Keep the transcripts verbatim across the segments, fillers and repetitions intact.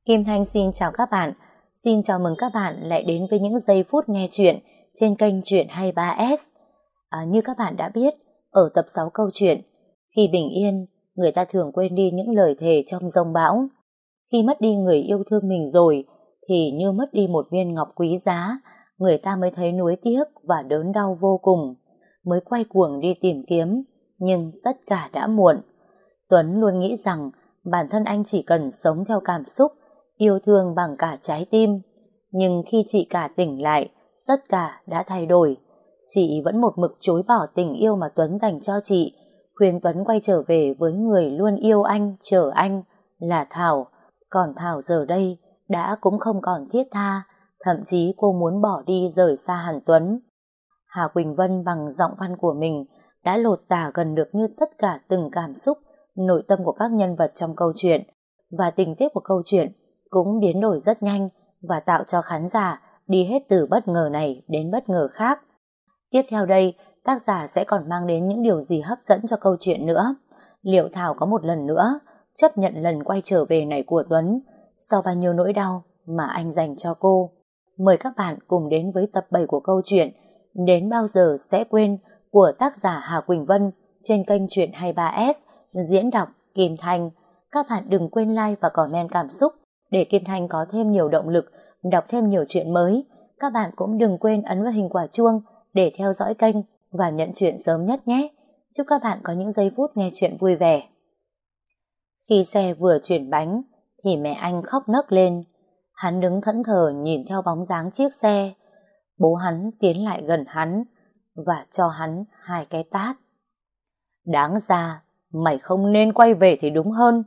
Kim Thanh xin chào các bạn. Xin chào mừng các bạn lại đến với những giây phút nghe chuyện trên kênh Chuyện hai mươi ba ét. À, như các bạn đã biết, ở tập sáu câu chuyện, khi bình yên, người ta thường quên đi những lời thề trong giông bão. Khi mất đi người yêu thương mình rồi, thì như mất đi một viên ngọc quý giá, người ta mới thấy nuối tiếc và đớn đau vô cùng, mới quay cuồng đi tìm kiếm, nhưng tất cả đã muộn. Tuấn luôn nghĩ rằng bản thân anh chỉ cần sống theo cảm xúc, yêu thương bằng cả trái tim. Nhưng khi chị cả tỉnh lại, tất cả đã thay đổi. Chị vẫn một mực chối bỏ tình yêu mà Tuấn dành cho chị, khuyên Tuấn quay trở về với người luôn yêu anh, chờ anh, là Thảo. Còn Thảo giờ đây đã cũng không còn thiết tha, thậm chí cô muốn bỏ đi rời xa hẳn Tuấn. Hà Quỳnh Vân bằng giọng văn của mình đã lột tả gần được như tất cả từng cảm xúc, nội tâm của các nhân vật trong câu chuyện, và tình tiết của câu chuyện cũng biến đổi rất nhanh và tạo cho khán giả đi hết từ bất ngờ này đến bất ngờ khác. Tiếp theo đây, tác giả sẽ còn mang đến những điều gì hấp dẫn cho câu chuyện nữa. Liệu Thảo có một lần nữa chấp nhận lần quay trở về này của Tuấn sau bao nhiêu nỗi đau mà anh dành cho cô? Mời các bạn cùng đến với tập bảy của câu chuyện Đến Bao Giờ Sẽ Quên của tác giả Hà Quỳnh Vân trên kênh Chuyện hai mươi ba ét, diễn đọc Kim Thanh. Các bạn đừng quên like và comment cảm xúc để Kim Thanh có thêm nhiều động lực đọc thêm nhiều chuyện mới. Các bạn cũng đừng quên ấn vào hình quả chuông để theo dõi kênh và nhận chuyện sớm nhất nhé. Chúc các bạn có những giây phút nghe chuyện vui vẻ. Khi xe vừa chuyển bánh thì mẹ anh khóc nấc lên. Hắn đứng thẫn thờ nhìn theo bóng dáng chiếc xe. Bố hắn tiến lại gần hắn và cho hắn hai cái tát. Đáng ra mày không nên quay về thì đúng hơn.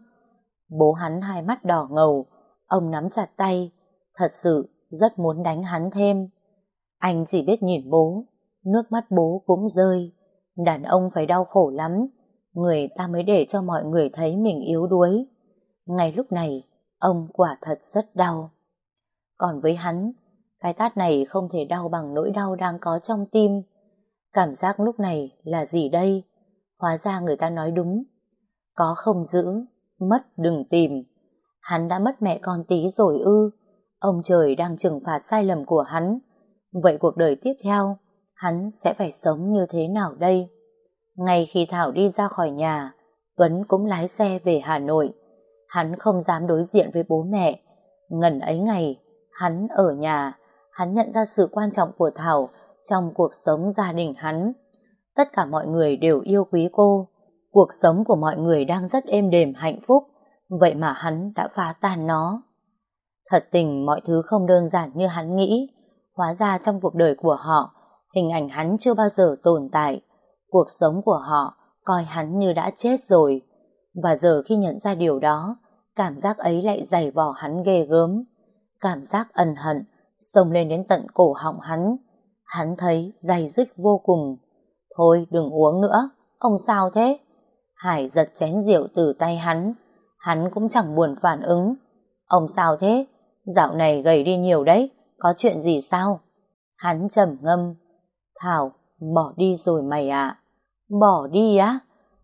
Bố hắn hai mắt đỏ ngầu, ông nắm chặt tay, thật sự rất muốn đánh hắn thêm. Anh chỉ biết nhìn bố, nước mắt bố cũng rơi. Đàn ông phải đau khổ lắm, người ta mới để cho mọi người thấy mình yếu đuối. Ngay lúc này, ông quả thật rất đau. Còn với hắn, cái tát này không thể đau bằng nỗi đau đang có trong tim. Cảm giác lúc này là gì đây? Hóa ra người ta nói đúng. Có không giữ, mất đừng tìm. Hắn đã mất mẹ con tí rồi ư? Ông trời đang trừng phạt sai lầm của hắn. Vậy cuộc đời tiếp theo, hắn sẽ phải sống như thế nào đây? Ngay khi Thảo đi ra khỏi nhà, Tuấn cũng lái xe về Hà Nội. Hắn không dám đối diện với bố mẹ. Ngần ấy ngày, hắn ở nhà, hắn nhận ra sự quan trọng của Thảo trong cuộc sống gia đình hắn. Tất cả mọi người đều yêu quý cô. Cuộc sống của mọi người đang rất êm đềm hạnh phúc, vậy mà hắn đã phá tan nó. Thật tình mọi thứ không đơn giản như hắn nghĩ. Hóa ra trong cuộc đời của họ, hình ảnh hắn chưa bao giờ tồn tại. Cuộc sống của họ coi hắn như đã chết rồi. Và giờ khi nhận ra điều đó, cảm giác ấy lại dày vò hắn ghê gớm. Cảm giác ân hận xông lên đến tận cổ họng hắn. Hắn thấy day dứt vô cùng. Thôi đừng uống nữa, ông sao thế? Hải giật chén rượu từ tay hắn. Hắn cũng chẳng buồn phản ứng. Ông sao thế? Dạo này gầy đi nhiều đấy, có chuyện gì sao? Hắn trầm ngâm. Thảo, bỏ đi rồi mày ạ. Bỏ đi á?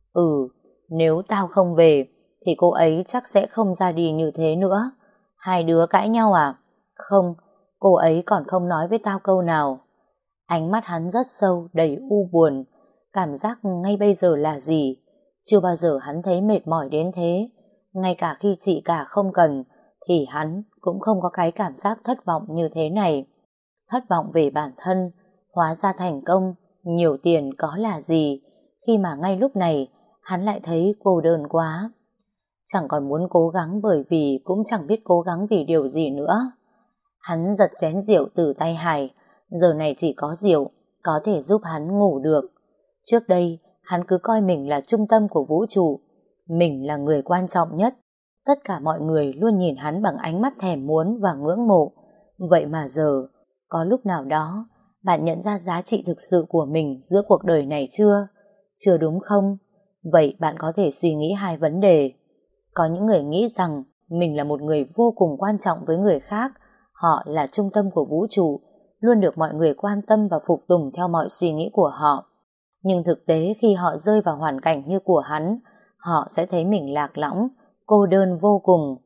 Ừ, nếu tao không về thì cô ấy chắc sẽ không ra đi như thế nữa. Hai đứa cãi nhau à? Không, cô ấy còn không nói với tao câu nào. Ánh mắt hắn rất sâu, đầy u buồn. Cảm giác ngay bây giờ là gì? Chưa bao giờ hắn thấy mệt mỏi đến thế. Ngay cả khi chị cả không cần thì hắn cũng không có cái cảm giác thất vọng như thế này. Thất vọng về bản thân. Hóa ra thành công, nhiều tiền có là gì, khi mà ngay lúc này hắn lại thấy cô đơn quá. Chẳng còn muốn cố gắng bởi vì cũng chẳng biết cố gắng vì điều gì nữa. Hắn giật chén rượu từ tay Hải. Giờ này chỉ có rượu có thể giúp hắn ngủ được. Trước đây hắn cứ coi mình là trung tâm của vũ trụ, mình là người quan trọng nhất. Tất cả mọi người luôn nhìn hắn bằng ánh mắt thèm muốn và ngưỡng mộ. Vậy mà giờ, có lúc nào đó bạn nhận ra giá trị thực sự của mình giữa cuộc đời này chưa? Chưa đúng không? Vậy bạn có thể suy nghĩ hai vấn đề. Có những người nghĩ rằng mình là một người vô cùng quan trọng với người khác. Họ là trung tâm của vũ trụ, luôn được mọi người quan tâm và phục tùng theo mọi suy nghĩ của họ. Nhưng thực tế khi họ rơi vào hoàn cảnh như của hắn, họ sẽ thấy mình lạc lõng, cô đơn vô cùng.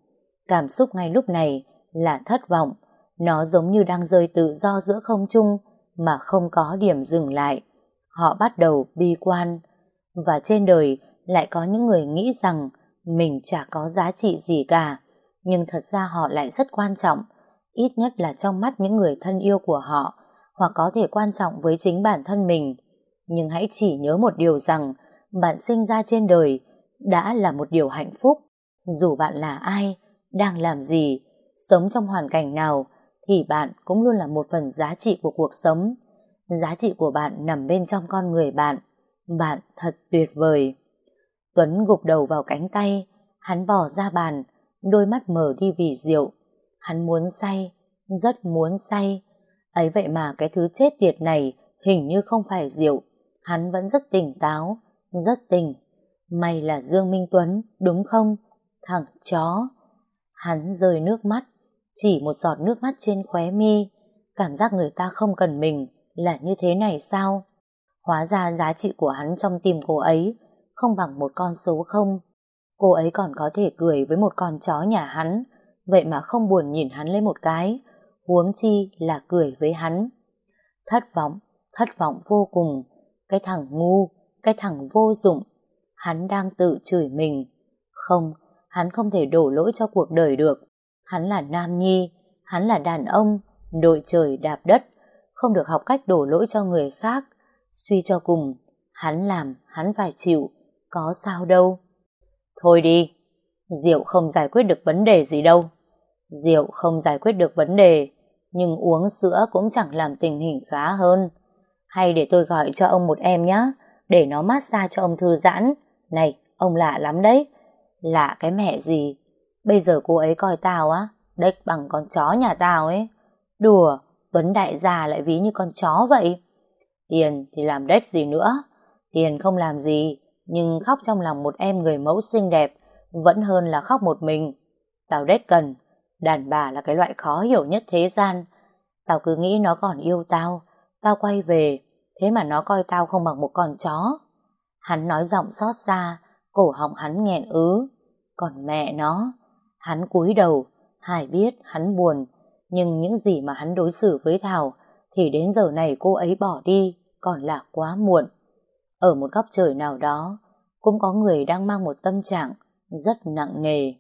Cảm xúc ngay lúc này là thất vọng. Nó giống như đang rơi tự do giữa không trung mà không có điểm dừng lại. Họ bắt đầu bi quan. Và trên đời lại có những người nghĩ rằng mình chả có giá trị gì cả. Nhưng thật ra họ lại rất quan trọng, ít nhất là trong mắt những người thân yêu của họ, hoặc có thể quan trọng với chính bản thân mình. Nhưng hãy chỉ nhớ một điều rằng bạn sinh ra trên đời đã là một điều hạnh phúc. Dù bạn là ai, đang làm gì, sống trong hoàn cảnh nào, thì bạn cũng luôn là một phần giá trị của cuộc sống. Giá trị của bạn nằm bên trong con người bạn. Bạn thật tuyệt vời. Tuấn gục đầu vào cánh tay, hắn bỏ ra bàn, đôi mắt mở đi vì rượu. Hắn muốn say, rất muốn say. Ấy vậy mà cái thứ chết tiệt này hình như không phải rượu. Hắn vẫn rất tỉnh táo, rất tỉnh. Mày là Dương Minh Tuấn, đúng không? Thằng chó. Hắn rơi nước mắt, chỉ một giọt nước mắt trên khóe mi. Cảm giác người ta không cần mình là như thế này sao? Hóa ra giá trị của hắn trong tim cô ấy không bằng một con số không. Cô ấy còn có thể cười với một con chó nhà hắn, vậy mà không buồn nhìn hắn lấy một cái, huống chi là cười với hắn. Thất vọng, thất vọng vô cùng. Cái thằng ngu, cái thằng vô dụng. Hắn đang tự chửi mình. Không, hắn không thể đổ lỗi cho cuộc đời được. Hắn là nam nhi, hắn là đàn ông, đội trời đạp đất, không được học cách đổ lỗi cho người khác. Suy cho cùng, hắn làm, hắn phải chịu, có sao đâu. Thôi đi, rượu không giải quyết được vấn đề gì đâu. Rượu không giải quyết được vấn đề, nhưng uống sữa cũng chẳng làm tình hình khá hơn. Hay để tôi gọi cho ông một em nhé, để nó massage cho ông thư giãn. Này, ông lạ lắm đấy. Lạ cái mẹ gì? Bây giờ cô ấy coi tao á, đếch bằng con chó nhà tao ấy. Đùa, Tuấn đại gia lại ví như con chó vậy. Tiền thì làm đếch gì nữa. Tiền không làm gì, nhưng khóc trong lòng một em người mẫu xinh đẹp vẫn hơn là khóc một mình. Tao đếch cần. Đàn bà là cái loại khó hiểu nhất thế gian. Tao cứ nghĩ nó còn yêu tao. Tao quay về, thế mà nó coi tao không bằng một con chó. Hắn nói giọng xót xa, cổ họng hắn nghẹn ứ. Còn mẹ nó. Hắn cúi đầu. Hải biết hắn buồn, nhưng những gì mà hắn đối xử với Thảo thì đến giờ này cô ấy bỏ đi còn là quá muộn. Ở một góc trời nào đó cũng có người đang mang một tâm trạng rất nặng nề.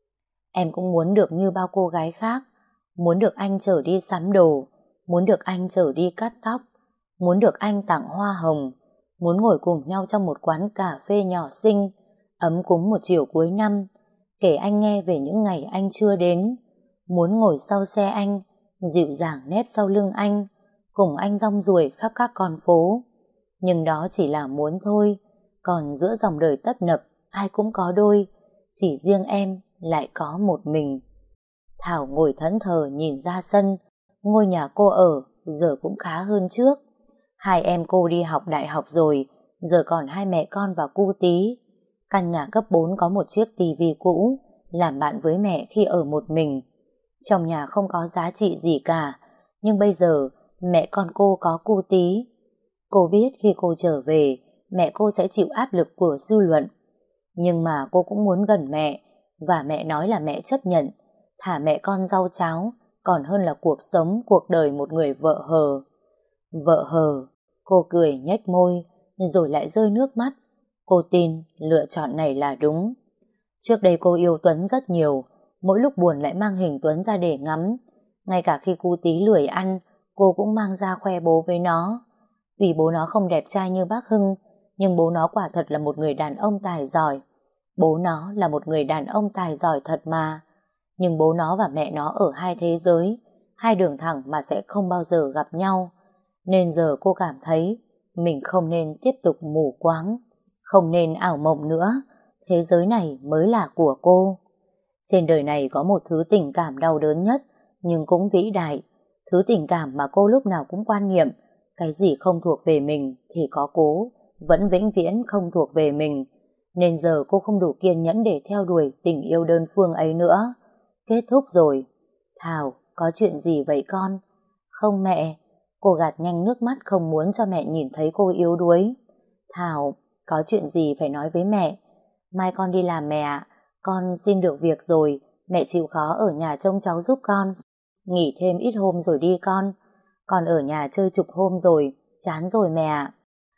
Em cũng muốn được như bao cô gái khác, muốn được anh chở đi sắm đồ, muốn được anh chở đi cắt tóc, muốn được anh tặng hoa hồng, muốn ngồi cùng nhau trong một quán cà phê nhỏ xinh, ấm cúng một chiều cuối năm, kể anh nghe về những ngày anh chưa đến, muốn ngồi sau xe anh, dịu dàng nép sau lưng anh, cùng anh rong ruổi khắp các con phố. Nhưng đó chỉ là muốn thôi, còn giữa dòng đời tấp nập ai cũng có đôi, chỉ riêng em lại có một mình. Thảo ngồi thẫn thờ nhìn ra sân, ngôi nhà cô ở giờ cũng khá hơn trước. Hai em cô đi học đại học rồi, giờ còn hai mẹ con và cu tí. Căn nhà cấp bốn có một chiếc tivi cũ, làm bạn với mẹ khi ở một mình. Trong nhà không có giá trị gì cả, nhưng bây giờ mẹ con cô có cu tí. Cô biết khi cô trở về, mẹ cô sẽ chịu áp lực của dư luận. Nhưng mà cô cũng muốn gần mẹ, và mẹ nói là mẹ chấp nhận, thả mẹ con rau cháo, còn hơn là cuộc sống, cuộc đời một người vợ hờ. Vợ hờ, cô cười nhếch môi, rồi lại rơi nước mắt. Cô tin lựa chọn này là đúng. Trước đây cô yêu Tuấn rất nhiều, mỗi lúc buồn lại mang hình Tuấn ra để ngắm. Ngay cả khi cu tí lười ăn, cô cũng mang ra khoe bố với nó. Vì bố nó không đẹp trai như bác Hưng, nhưng bố nó quả thật là một người đàn ông tài giỏi. Bố nó là một người đàn ông tài giỏi thật mà. Nhưng bố nó và mẹ nó ở hai thế giới, hai đường thẳng mà sẽ không bao giờ gặp nhau. Nên giờ cô cảm thấy mình không nên tiếp tục mù quáng, không nên ảo mộng nữa. Thế giới này mới là của cô. Trên đời này có một thứ tình cảm đau đớn nhất, nhưng cũng vĩ đại. Thứ tình cảm mà cô lúc nào cũng quan niệm, cái gì không thuộc về mình thì có cố, vẫn vĩnh viễn không thuộc về mình. Nên giờ cô không đủ kiên nhẫn để theo đuổi tình yêu đơn phương ấy nữa. Kết thúc rồi. Thảo, có chuyện gì vậy con? Không mẹ. Cô gạt nhanh nước mắt không muốn cho mẹ nhìn thấy cô yếu đuối. Thảo, có chuyện gì phải nói với mẹ. Mai con đi làm mẹ ạ. Con xin được việc rồi, mẹ chịu khó ở nhà trông cháu giúp con. Nghỉ thêm ít hôm rồi đi con. Con ở nhà chơi chục hôm rồi, chán rồi mẹ ạ.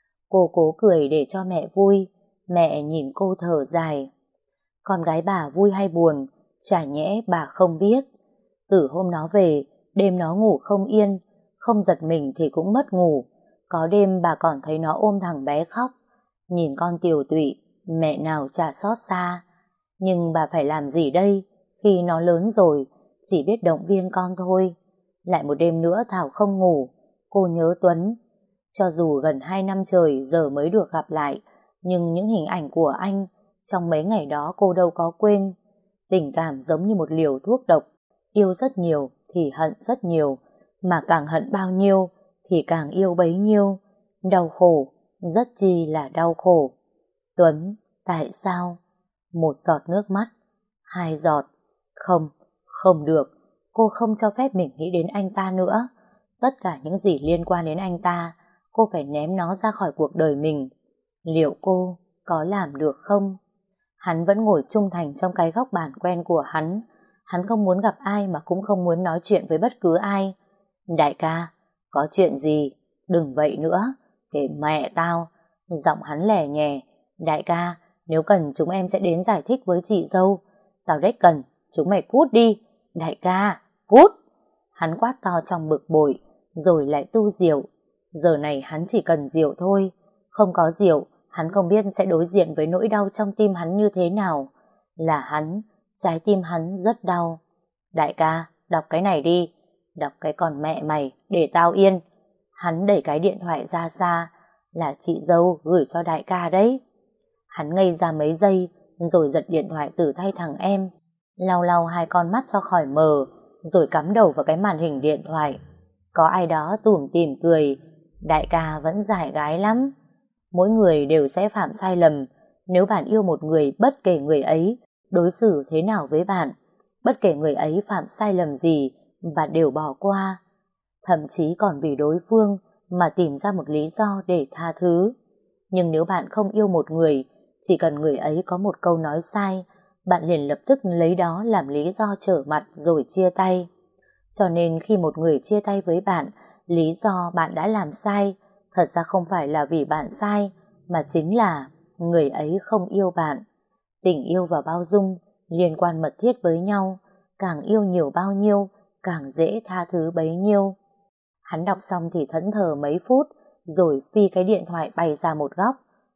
Cô cố cười để cho mẹ vui. Mẹ nhìn cô thở dài. Con gái bà vui hay buồn, chả nhẽ bà không biết. Từ hôm nó về, đêm nó ngủ không yên, không giật mình thì cũng mất ngủ. Có đêm bà còn thấy nó ôm thằng bé khóc. Nhìn con tiều tụy, mẹ nào chả xót xa. Nhưng bà phải làm gì đây? Khi nó lớn rồi, chỉ biết động viên con thôi. Lại một đêm nữa Thảo không ngủ. Cô nhớ Tuấn. Cho dù gần hai năm trời giờ mới được gặp lại, nhưng những hình ảnh của anh trong mấy ngày đó cô đâu có quên. Tình cảm giống như một liều thuốc độc. Yêu rất nhiều thì hận rất nhiều, mà càng hận bao nhiêu thì càng yêu bấy nhiêu. Đau khổ, rất chi là đau khổ. Tuấn, tại sao? Một giọt nước mắt, hai giọt. Không, không được. Cô không cho phép mình nghĩ đến anh ta nữa. Tất cả những gì liên quan đến anh ta, cô phải ném nó ra khỏi cuộc đời mình. Liệu cô có làm được không? Hắn vẫn ngồi trung thành trong cái góc bàn quen của hắn. Hắn không muốn gặp ai mà cũng không muốn nói chuyện với bất cứ ai. Đại ca, có chuyện gì? Đừng vậy nữa. Kể mẹ tao. Giọng hắn lẻ nhẹ. Đại ca, nếu cần chúng em sẽ đến giải thích với chị dâu. Tao đếch cần, chúng mày cút đi. Đại ca, cút. Hắn quát to trong bực bội, rồi lại tu rượu. Giờ này hắn chỉ cần rượu thôi. Không có rượu, hắn không biết sẽ đối diện với nỗi đau trong tim hắn như thế nào. Là hắn, trái tim hắn rất đau. Đại ca, đọc cái này đi. Đọc cái con mẹ mày, để tao yên. Hắn đẩy cái điện thoại ra xa. Là chị dâu gửi cho đại ca đấy. Hắn ngây ra mấy giây, rồi giật điện thoại từ tay thằng em. Lau lau hai con mắt cho khỏi mờ, rồi cắm đầu vào cái màn hình điện thoại. Có ai đó tủm tỉm cười. Đại ca vẫn dại gái lắm. Mỗi người đều sẽ phạm sai lầm. Nếu bạn yêu một người, bất kể người ấy đối xử thế nào với bạn, bất kể người ấy phạm sai lầm gì, bạn đều bỏ qua. Thậm chí còn vì đối phương mà tìm ra một lý do để tha thứ. Nhưng nếu bạn không yêu một người, chỉ cần người ấy có một câu nói sai, bạn liền lập tức lấy đó làm lý do trở mặt rồi chia tay. Cho nên khi một người chia tay với bạn, lý do bạn đã làm sai thật ra không phải là vì bạn sai, mà chính là người ấy không yêu bạn. Tình yêu và bao dung liên quan mật thiết với nhau, càng yêu nhiều bao nhiêu, càng dễ tha thứ bấy nhiêu. Hắn đọc xong thì thẫn thờ mấy phút, rồi phi cái điện thoại bay ra một góc.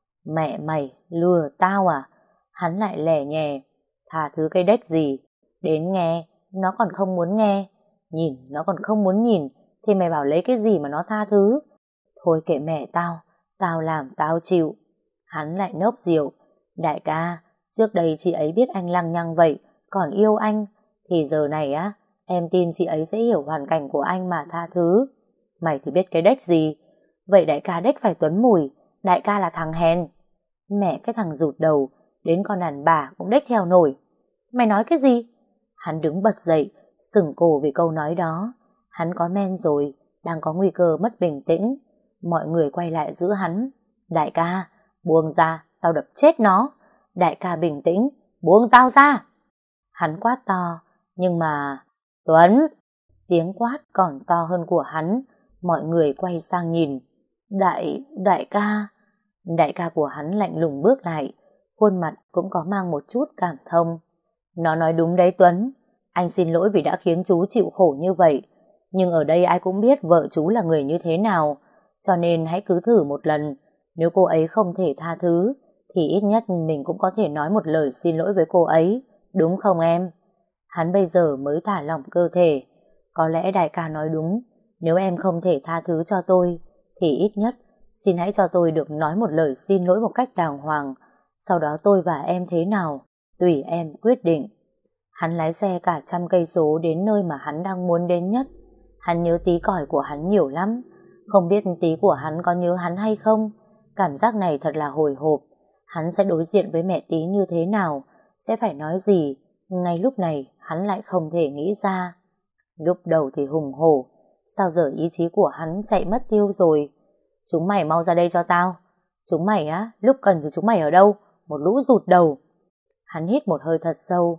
Mẹ mày, lừa tao à? Hắn lại lẻ nhè. Tha thứ cái đếch gì? Đến nghe, nó còn không muốn nghe. Nhìn, nó còn không muốn nhìn, thì mày bảo lấy cái gì mà nó tha thứ? Thôi kệ mẹ tao, tao làm tao chịu. Hắn lại nốc rượu. Đại ca, trước đây chị ấy biết anh lăng nhăng vậy, còn yêu anh, thì giờ này á, em tin chị ấy sẽ hiểu hoàn cảnh của anh mà tha thứ. Mày thì biết cái đếch gì? Vậy đại ca đếch phải Tuấn Mùi, đại ca là thằng hèn. Mẹ cái thằng rụt đầu, đến con đàn bà cũng đếch theo nổi. Mày nói cái gì? Hắn đứng bật dậy, sừng cổ vì câu nói đó. Hắn có men rồi, đang có nguy cơ mất bình tĩnh. Mọi người quay lại giữ hắn. Đại ca, buông ra, tao đập chết nó. Đại ca bình tĩnh, buông tao ra. Hắn quát to, nhưng mà... Tuấn! Tiếng quát còn to hơn của hắn. Mọi người quay sang nhìn. Đại... đại ca... Đại ca của hắn lạnh lùng bước lại, khuôn mặt cũng có mang một chút cảm thông. Nó nói đúng đấy Tuấn, anh xin lỗi vì đã khiến chú chịu khổ như vậy. Nhưng ở đây ai cũng biết vợ chú là người như thế nào, cho nên hãy cứ thử một lần. Nếu cô ấy không thể tha thứ, thì ít nhất mình cũng có thể nói một lời xin lỗi với cô ấy, đúng không em? Hắn bây giờ mới thả lỏng cơ thể. Có lẽ đại ca nói đúng, nếu em không thể tha thứ cho tôi, thì ít nhất xin hãy cho tôi được nói một lời xin lỗi một cách đàng hoàng. Sau đó tôi và em thế nào, tùy em quyết định. Hắn lái xe cả trăm cây số đến nơi mà hắn đang muốn đến nhất. Hắn nhớ tí còi của hắn nhiều lắm. Không biết tí của hắn có nhớ hắn hay không. Cảm giác này thật là hồi hộp. Hắn sẽ đối diện với mẹ tí như thế nào, sẽ phải nói gì. Ngay lúc này hắn lại không thể nghĩ ra. Lúc đầu thì hùng hổ, sao giờ ý chí của hắn chạy mất tiêu rồi. Chúng mày mau ra đây cho tao. Chúng mày á, lúc cần thì chúng mày ở đâu? Một lũ rụt đầu. Hắn hít một hơi thật sâu,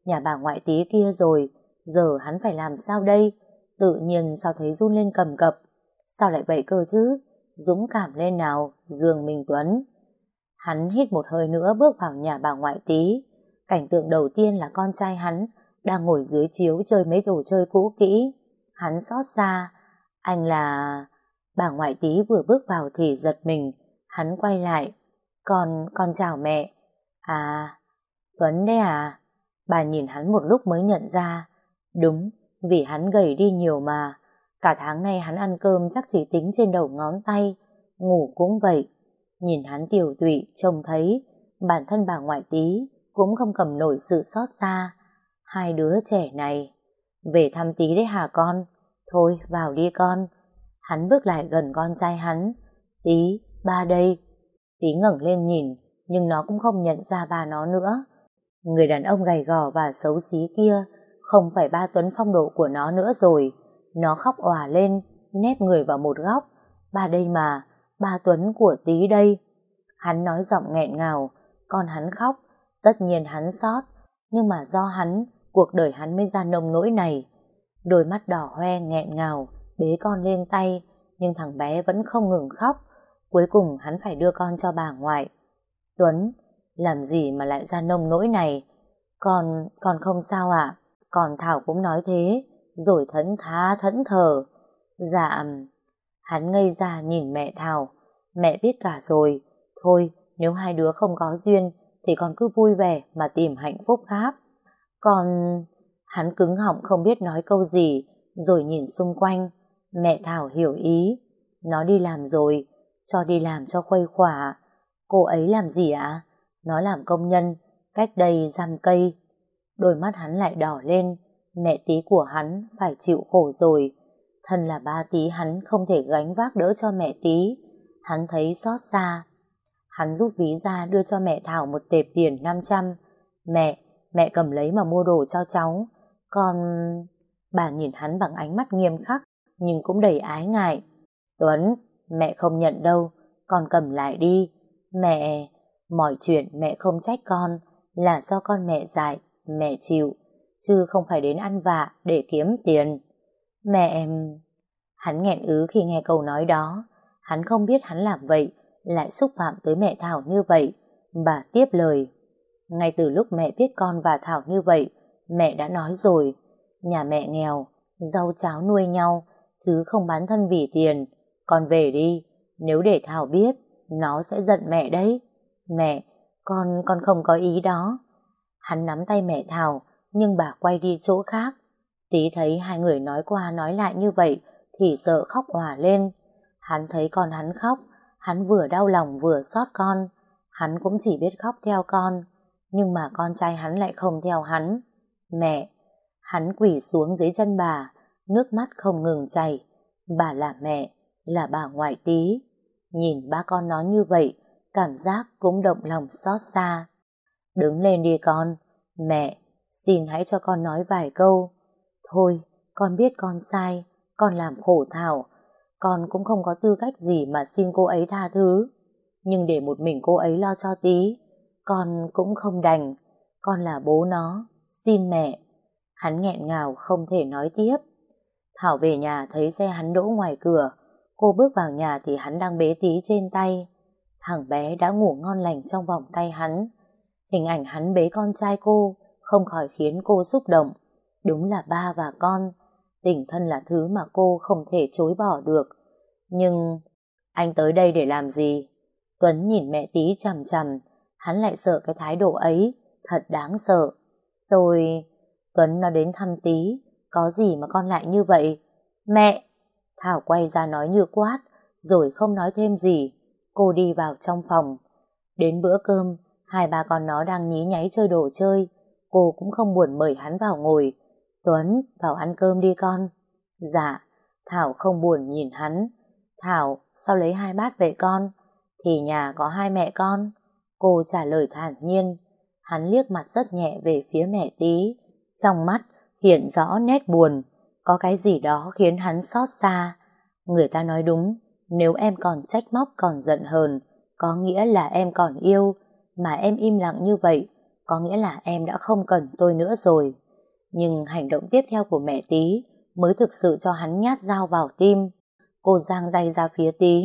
nhà bà ngoại Tí kia rồi, giờ hắn phải làm sao đây? Tự nhiên sao thấy run lên cầm cập? Sao lại vậy cơ chứ? Dũng cảm lên nào, Dương Minh Tuấn. Hắn hít một hơi nữa bước vào nhà bà ngoại Tí. Cảnh tượng đầu tiên là con trai hắn đang ngồi dưới chiếu chơi mấy đồ chơi cũ kỹ. Hắn xót xa. Anh là... Bà ngoại Tí vừa bước vào thì giật mình. Hắn quay lại. Con, con chào mẹ. À, Tuấn đấy à? Bà nhìn hắn một lúc mới nhận ra. Đúng, vì hắn gầy đi nhiều mà. Cả tháng nay hắn ăn cơm chắc chỉ tính trên đầu ngón tay. Ngủ cũng vậy. Nhìn hắn tiều tụy, trông thấy bản thân bà ngoại Tí cũng không cầm nổi sự xót xa. Hai đứa trẻ này về thăm Tí đấy hả con? Thôi vào đi con. Hắn bước lại gần con trai hắn. Tí, ba đây. Tí ngẩng lên nhìn, nhưng nó cũng không nhận ra ba nó nữa. Người đàn ông gầy gò và xấu xí kia không phải ba Tuấn phong độ của nó nữa rồi. Nó khóc òa lên, nép người vào một góc. Ba đây mà, ba Tuấn của Tí đây. Hắn nói giọng nghẹn ngào. Con hắn khóc, tất nhiên hắn xót, nhưng mà do hắn, cuộc đời hắn mới ra nông nỗi này. Đôi mắt đỏ hoe nghẹn ngào, bế con lên tay, nhưng thằng bé vẫn không ngừng khóc. Cuối cùng hắn phải đưa con cho bà ngoại. Tuấn, làm gì mà lại ra nông nỗi này? Con, con không sao ạ? Còn Thảo cũng nói thế, rồi thẫn thá thẫn thờ. Dạ. Hắn ngây ra nhìn mẹ Thảo. Mẹ biết cả rồi. Thôi, nếu hai đứa không có duyên thì con cứ vui vẻ mà tìm hạnh phúc khác. Con... Hắn cứng họng không biết nói câu gì, rồi nhìn xung quanh. Mẹ Thảo hiểu ý. Nó đi làm rồi, cho đi làm cho khuây khỏa. Cô ấy làm gì ạ? Nó làm công nhân, cách đây dăm cây. Đôi mắt hắn lại đỏ lên. Mẹ Tí của hắn phải chịu khổ rồi. Thân là ba Tí hắn không thể gánh vác đỡ cho mẹ Tí. Hắn thấy xót xa. Hắn rút ví ra đưa cho mẹ Thảo một tệp tiền năm trăm. Mẹ, mẹ cầm lấy mà mua đồ cho cháu. Con... Bà nhìn hắn bằng ánh mắt nghiêm khắc, nhưng cũng đầy ái ngại. Tuấn, mẹ không nhận đâu, con cầm lại đi. Mẹ... Mọi chuyện mẹ không trách con, là do con mẹ dạy, mẹ chịu, chứ không phải đến ăn vạ để kiếm tiền. Mẹ... Hắn nghẹn ứ khi nghe câu nói đó. Hắn không biết hắn làm vậy lại xúc phạm tới mẹ Thảo như vậy. Bà tiếp lời. Ngay từ lúc mẹ biết con và Thảo như vậy, mẹ đã nói rồi, nhà mẹ nghèo, rau cháo nuôi nhau, chứ không bán thân vì tiền. Con về đi, nếu để Thảo biết, nó sẽ giận mẹ đấy. Mẹ, con, con không có ý đó. Hắn nắm tay mẹ Thảo, nhưng bà quay đi chỗ khác. Tí thấy hai người nói qua nói lại như vậy, thì sợ khóc òa lên. Hắn thấy con hắn khóc, hắn vừa đau lòng vừa xót con. Hắn cũng chỉ biết khóc theo con, nhưng mà con trai hắn lại không theo hắn. Mẹ, hắn quỳ xuống dưới chân bà, nước mắt không ngừng chảy. Bà là mẹ, là bà ngoại Tí. Nhìn ba con nó như vậy, cảm giác cũng động lòng xót xa. Đứng lên đi con. Mẹ, xin hãy cho con nói vài câu. Thôi, con biết con sai, con làm khổ Thảo. Con cũng không có tư cách gì mà xin cô ấy tha thứ. Nhưng để một mình cô ấy lo cho Tí, con cũng không đành. Con là bố nó, xin mẹ. Hắn nghẹn ngào không thể nói tiếp. Thảo về nhà thấy xe hắn đỗ ngoài cửa. Cô bước vào nhà thì hắn đang bế Tí trên tay. Thằng bé đã ngủ ngon lành trong vòng tay hắn. Hình ảnh hắn bế con trai cô không khỏi khiến cô xúc động. Đúng là ba và con, tình thân là thứ mà cô không thể chối bỏ được. Nhưng anh tới đây để làm gì? Tuấn nhìn mẹ Tí chằm chằm. Hắn lại sợ cái thái độ ấy, thật đáng sợ. Tôi... Tuấn nó đến thăm Tí, có gì mà con lại như vậy? Mẹ! Thảo quay ra nói như quát, rồi không nói thêm gì. Cô đi vào trong phòng. Đến bữa cơm, hai ba con nó đang nhí nháy chơi đồ chơi. Cô cũng không buồn mời hắn vào ngồi. Tuấn, vào ăn cơm đi con. Dạ. Thảo không buồn nhìn hắn. Thảo, sao lấy hai bát vậy con? Thì nhà có hai mẹ con. Cô trả lời thản nhiên. Hắn liếc mặt rất nhẹ về phía mẹ Tí. Trong mắt hiện rõ nét buồn. Có cái gì đó khiến hắn xót xa. Người ta nói đúng, nếu em còn trách móc còn giận hờn, có nghĩa là em còn yêu. Mà em im lặng như vậy, có nghĩa là em đã không cần tôi nữa rồi. Nhưng hành động tiếp theo của mẹ Tí mới thực sự cho hắn nhát dao vào tim. Cô giang tay ra phía Tí.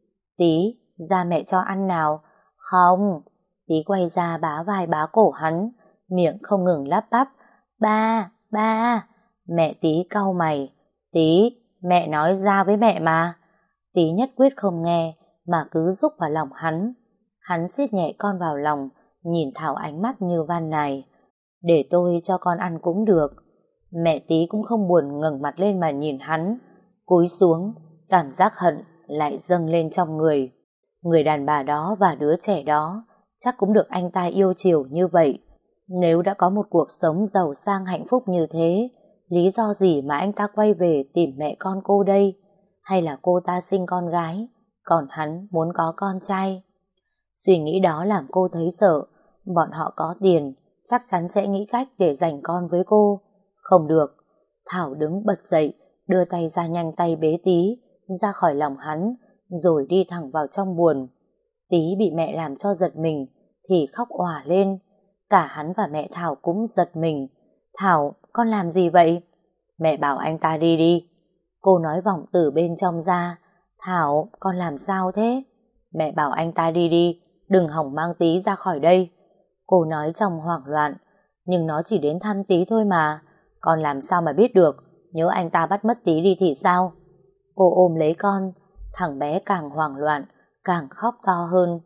Tí, ra mẹ cho ăn nào. Không. Tí quay ra bá vai bá cổ hắn, miệng không ngừng lắp bắp. Ba, ba. Mẹ Tí cau mày. Tí, mẹ nói ra với mẹ mà. Tí nhất quyết không nghe, mà cứ rúc vào lòng hắn. Hắn siết nhẹ con vào lòng, nhìn Thảo ánh mắt như van nài. Để tôi cho con ăn cũng được. Mẹ Tí cũng không buồn ngẩng mặt lên mà nhìn hắn. Cúi xuống, cảm giác hận lại dâng lên trong người. Người đàn bà đó và đứa trẻ đó chắc cũng được anh ta yêu chiều như vậy. Nếu đã có một cuộc sống giàu sang hạnh phúc như thế, lý do gì mà anh ta quay về tìm mẹ con cô đây? Hay là cô ta sinh con gái, còn hắn muốn có con trai? Suy nghĩ đó làm cô thấy sợ. Bọn họ có tiền, chắc chắn sẽ nghĩ cách để giành con với cô. Không được. Thảo đứng bật dậy, đưa tay ra nhanh tay bế Tí ra khỏi lòng hắn, rồi đi thẳng vào trong buồng. Tí bị mẹ làm cho giật mình thì khóc òa lên. Cả hắn và mẹ Thảo cũng giật mình. Thảo, con làm gì vậy? Mẹ bảo anh ta đi đi. Cô nói vọng từ bên trong ra. Thảo, con làm sao thế? Mẹ bảo anh ta đi đi, đừng hỏng mang Tí ra khỏi đây. Cô nói trong hoảng loạn. Nhưng nó chỉ đến thăm Tí thôi mà. Con làm sao mà biết được? Nhớ anh ta bắt mất Tí đi thì sao? Cô ôm lấy con. Thằng bé càng hoảng loạn, càng khóc to hơn.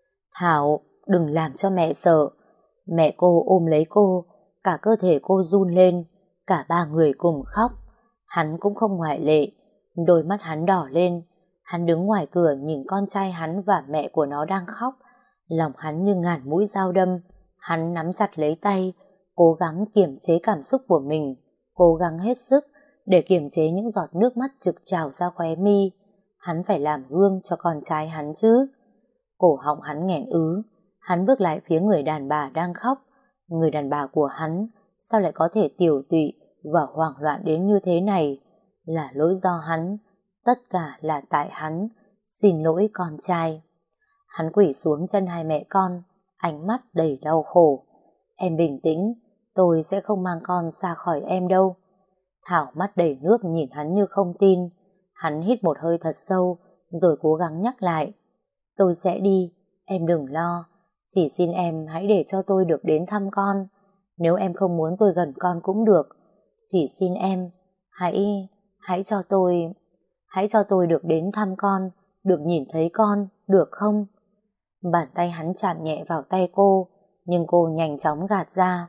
Thảo, đừng làm cho mẹ sợ. Mẹ cô ôm lấy cô, cả cơ thể cô run lên. Cả ba người cùng khóc. Hắn cũng không ngoại lệ. Đôi mắt hắn đỏ lên. Hắn đứng ngoài cửa nhìn con trai hắn và mẹ của nó đang khóc. Lòng hắn như ngàn mũi dao đâm. Hắn nắm chặt lấy tay, cố gắng kiềm chế cảm xúc của mình, cố gắng hết sức để kiềm chế những giọt nước mắt trực trào ra khóe mi. Hắn phải làm gương cho con trai hắn chứ. Cổ họng hắn nghẹn ứ. Hắn bước lại phía người đàn bà đang khóc. Người đàn bà của hắn sao lại có thể tiểu tụy và hoảng loạn đến như thế này? Là lỗi do hắn. Tất cả là tại hắn. Xin lỗi con trai. Hắn quỳ xuống chân hai mẹ con, ánh mắt đầy đau khổ. Em bình tĩnh, tôi sẽ không mang con xa khỏi em đâu. Thảo mắt đầy nước nhìn hắn như không tin. Hắn hít một hơi thật sâu, rồi cố gắng nhắc lại. Tôi sẽ đi, em đừng lo. Chỉ xin em hãy để cho tôi được đến thăm con. Nếu em không muốn tôi gần con cũng được. Chỉ xin em, hãy, hãy cho tôi, hãy cho tôi được đến thăm con, được nhìn thấy con, được không? Bàn tay hắn chạm nhẹ vào tay cô, nhưng cô nhanh chóng gạt ra.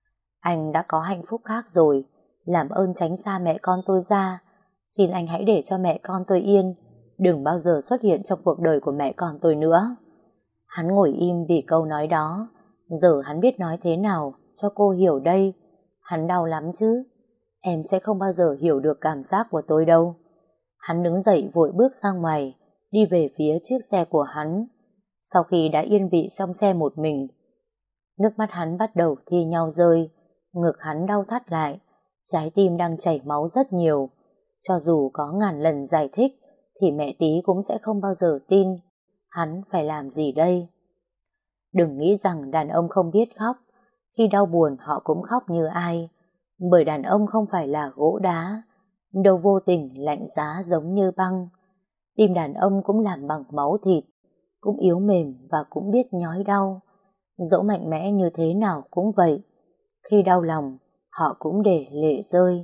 Anh đã có hạnh phúc khác rồi, làm ơn tránh xa mẹ con tôi ra. Xin anh hãy để cho mẹ con tôi yên, đừng bao giờ xuất hiện trong cuộc đời của mẹ con tôi nữa. Hắn ngồi im vì câu nói đó. Giờ hắn biết nói thế nào cho cô hiểu đây. Hắn đau lắm chứ. Em sẽ không bao giờ hiểu được cảm giác của tôi đâu. Hắn đứng dậy vội bước ra ngoài, đi về phía chiếc xe của hắn. Sau khi đã yên vị trong xe một mình, nước mắt hắn bắt đầu thi nhau rơi. Ngực hắn đau thắt lại, trái tim đang chảy máu rất nhiều. Cho dù có ngàn lần giải thích thì mẹ Tí cũng sẽ không bao giờ tin. Hắn phải làm gì đây? Đừng nghĩ rằng đàn ông không biết khóc. Khi đau buồn họ cũng khóc như ai. Bởi đàn ông không phải là gỗ đá, đâu vô tình lạnh giá giống như băng. Tim đàn ông cũng làm bằng máu thịt, cũng yếu mềm và cũng biết nhói đau. Dẫu mạnh mẽ như thế nào cũng vậy. Khi đau lòng, họ cũng để lệ rơi.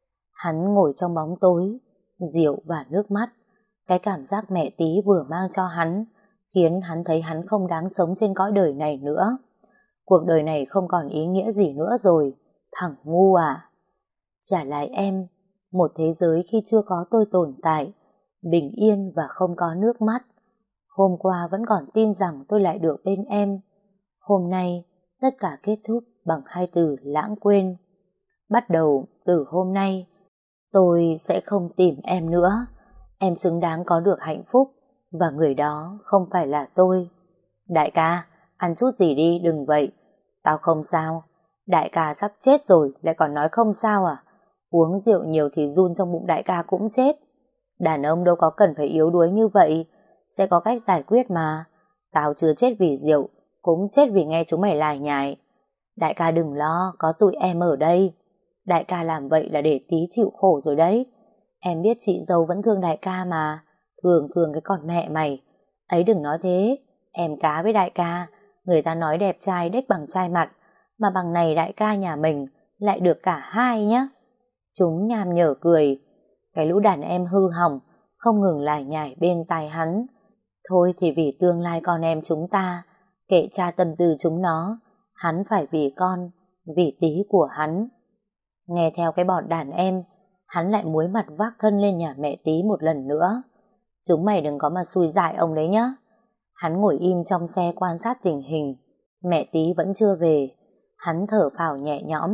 Hắn ngồi trong bóng tối, rượu và nước mắt. Cái cảm giác mẹ Tí vừa mang cho hắn khiến hắn thấy hắn không đáng sống trên cõi đời này nữa. Cuộc đời này không còn ý nghĩa gì nữa rồi, thằng ngu à. Trả lại em một thế giới khi chưa có tôi tồn tại, bình yên và không có nước mắt. Hôm qua vẫn còn tin rằng tôi lại được bên em. Hôm nay tất cả kết thúc bằng hai từ lãng quên. Bắt đầu từ hôm nay, tôi sẽ không tìm em nữa. Em xứng đáng có được hạnh phúc, và người đó không phải là tôi. Đại ca, ăn chút gì đi, đừng vậy. Tao không sao. Đại ca sắp chết rồi, lại còn nói không sao à? Uống rượu nhiều thì run trong bụng đại ca cũng chết. Đàn ông đâu có cần phải yếu đuối như vậy. Sẽ có cách giải quyết mà. Tao chưa chết vì rượu, cũng chết vì nghe chúng mày lải nhải. Đại ca đừng lo, có tụi em ở đây. Đại ca làm vậy là để tí chịu khổ rồi đấy. Em biết chị dâu vẫn thương đại ca mà. Thường thường cái con mẹ mày. Ấy đừng nói thế. Em cá với đại ca. Người ta nói đẹp trai đếch bằng trai mặt. Mà bằng này đại ca nhà mình lại được cả hai nhá. Chúng nham nhở cười. Cái lũ đàn em hư hỏng không ngừng lải nhải bên tai hắn. Thôi thì vì tương lai con em chúng ta, kệ cha tâm tư chúng nó, hắn phải vì con, vì tí của hắn. Nghe theo cái bọn đàn em, hắn lại muối mặt vác thân lên nhà mẹ tí một lần nữa. Chúng mày đừng có mà xui dại ông đấy nhá. Hắn ngồi im trong xe quan sát tình hình. Mẹ tí vẫn chưa về. Hắn thở phào nhẹ nhõm.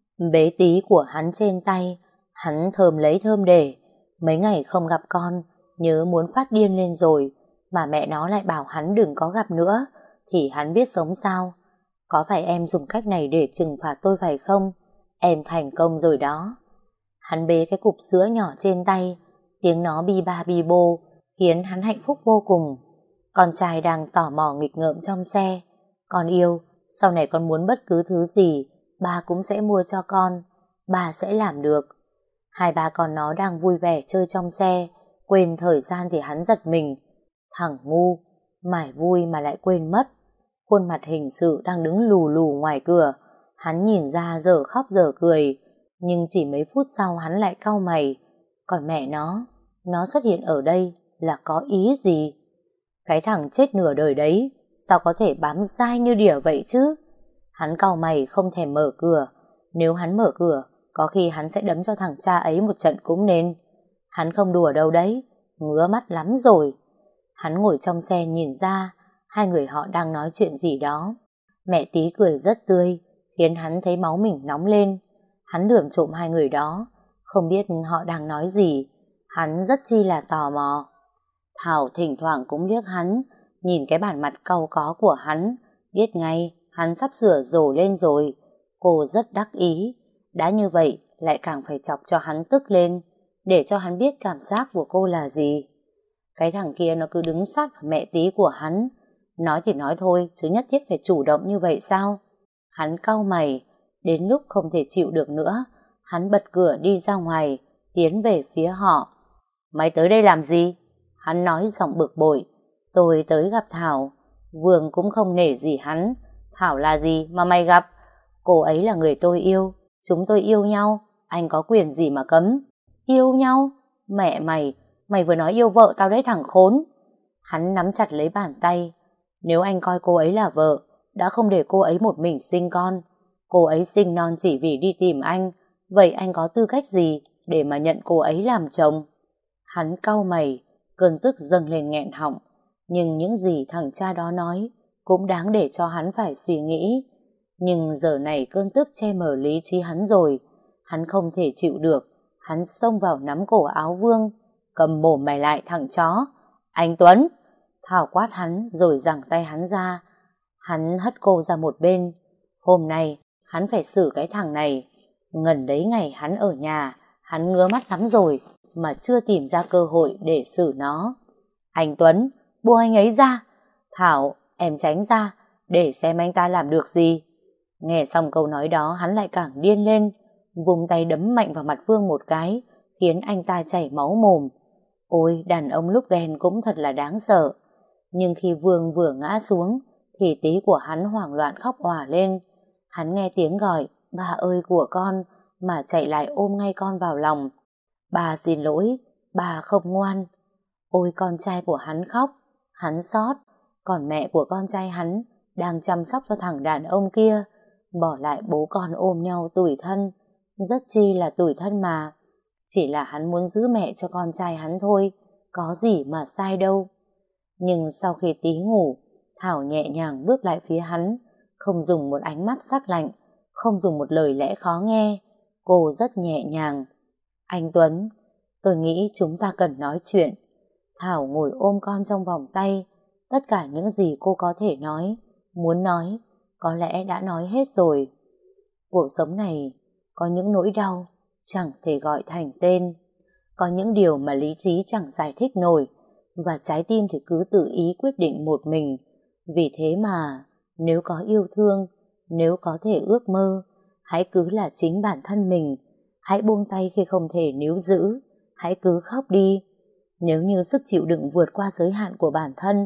Bế tí của hắn trên tay, hắn thơm lấy thơm để. Mấy ngày không gặp con, nhớ muốn phát điên lên rồi, mà mẹ nó lại bảo hắn đừng có gặp nữa, thì hắn biết sống sao. Có phải em dùng cách này để trừng phạt tôi phải không? Em thành công rồi đó. Hắn bế cái cục sữa nhỏ trên tay, tiếng nó bi ba bi bô, khiến hắn hạnh phúc vô cùng. Con trai đang tò mò nghịch ngợm trong xe. Con yêu, sau này con muốn bất cứ thứ gì, ba cũng sẽ mua cho con, ba sẽ làm được. Hai ba con nó đang vui vẻ chơi trong xe, quên thời gian thì hắn giật mình. Thằng ngu, mải vui mà lại quên mất. Khuôn mặt hình sự đang đứng lù lù ngoài cửa. Hắn nhìn ra giờ khóc giờ cười, nhưng chỉ mấy phút sau hắn lại cau mày. Còn mẹ nó, nó xuất hiện ở đây là có ý gì? Cái thằng chết nửa đời đấy, sao có thể bám dai như đỉa vậy chứ? Hắn cau mày không thèm mở cửa. Nếu hắn mở cửa, có khi hắn sẽ đấm cho thằng cha ấy một trận cũng nên. Hắn không đùa đâu đấy, ngứa mắt lắm rồi. Hắn ngồi trong xe nhìn ra, hai người họ đang nói chuyện gì đó. Mẹ tí cười rất tươi, khiến hắn thấy máu mình nóng lên. Hắn lườm trộm hai người đó, không biết họ đang nói gì. Hắn rất chi là tò mò. Thảo thỉnh thoảng cũng liếc hắn, nhìn cái bản mặt cau có của hắn, biết ngay hắn sắp sửa rồ lên rồi. Cô rất đắc ý, đã như vậy lại càng phải chọc cho hắn tức lên, để cho hắn biết cảm giác của cô là gì. Cái thằng kia nó cứ đứng sát vào mẹ tí của hắn. Nói thì nói thôi, chứ nhất thiết phải chủ động như vậy sao? Hắn cau mày, đến lúc không thể chịu được nữa, hắn bật cửa đi ra ngoài, tiến về phía họ. Mày tới đây làm gì? Hắn nói giọng bực bội. Tôi tới gặp Thảo. Vương cũng không nể gì hắn. Thảo là gì mà mày gặp? Cô ấy là người tôi yêu. Chúng tôi yêu nhau. Anh có quyền gì mà cấm? Yêu nhau? Mẹ mày, mày vừa nói yêu vợ tao đấy thằng khốn. Hắn nắm chặt lấy bàn tay. Nếu anh coi cô ấy là vợ, đã không để cô ấy một mình sinh con. Cô ấy sinh non chỉ vì đi tìm anh. Vậy anh có tư cách gì để mà nhận cô ấy làm chồng? Hắn cau mày, cơn tức dâng lên nghẹn họng. Nhưng những gì thằng cha đó nói cũng đáng để cho hắn phải suy nghĩ. Nhưng giờ này cơn tức che mờ lý trí hắn rồi. Hắn không thể chịu được. Hắn xông vào nắm cổ áo Vương. Cầm mồm mày lại thằng chó. Anh Tuấn! Thảo quát hắn rồi giằng tay hắn ra. Hắn hất cô ra một bên. Hôm nay hắn phải xử cái thằng này. Ngần đấy ngày hắn ở nhà, hắn ngứa mắt lắm rồi mà chưa tìm ra cơ hội để xử nó. Anh Tuấn, buông anh ấy ra. Thảo, em tránh ra, để xem anh ta làm được gì. Nghe xong câu nói đó, hắn lại càng điên lên, vùng tay đấm mạnh vào mặt Vương một cái, khiến anh ta chảy máu mồm. Ôi, đàn ông lúc ghen cũng thật là đáng sợ. Nhưng khi Vương vừa ngã xuống, thì tí của hắn hoảng loạn khóc òa lên. Hắn nghe tiếng gọi, bà ơi của con, mà chạy lại ôm ngay con vào lòng. Bà xin lỗi, bà không ngoan. Ôi con trai của hắn khóc, hắn xót, còn mẹ của con trai hắn đang chăm sóc cho thằng đàn ông kia, bỏ lại bố con ôm nhau tủi thân, rất chi là tủi thân mà. Chỉ là hắn muốn giữ mẹ cho con trai hắn thôi, có gì mà sai đâu. Nhưng sau khi tí ngủ, Thảo nhẹ nhàng bước lại phía hắn, không dùng một ánh mắt sắc lạnh, không dùng một lời lẽ khó nghe. Cô rất nhẹ nhàng. Anh Tuấn, tôi nghĩ chúng ta cần nói chuyện. Thảo ngồi ôm con trong vòng tay. Tất cả những gì cô có thể nói, muốn nói, có lẽ đã nói hết rồi. Cuộc sống này có những nỗi đau chẳng thể gọi thành tên, có những điều mà lý trí chẳng giải thích nổi, và trái tim thì cứ tự ý quyết định một mình. Vì thế mà nếu có yêu thương, nếu có thể ước mơ, hãy cứ là chính bản thân mình. Hãy buông tay khi không thể níu giữ. Hãy cứ khóc đi. Nếu như sức chịu đựng vượt qua giới hạn của bản thân,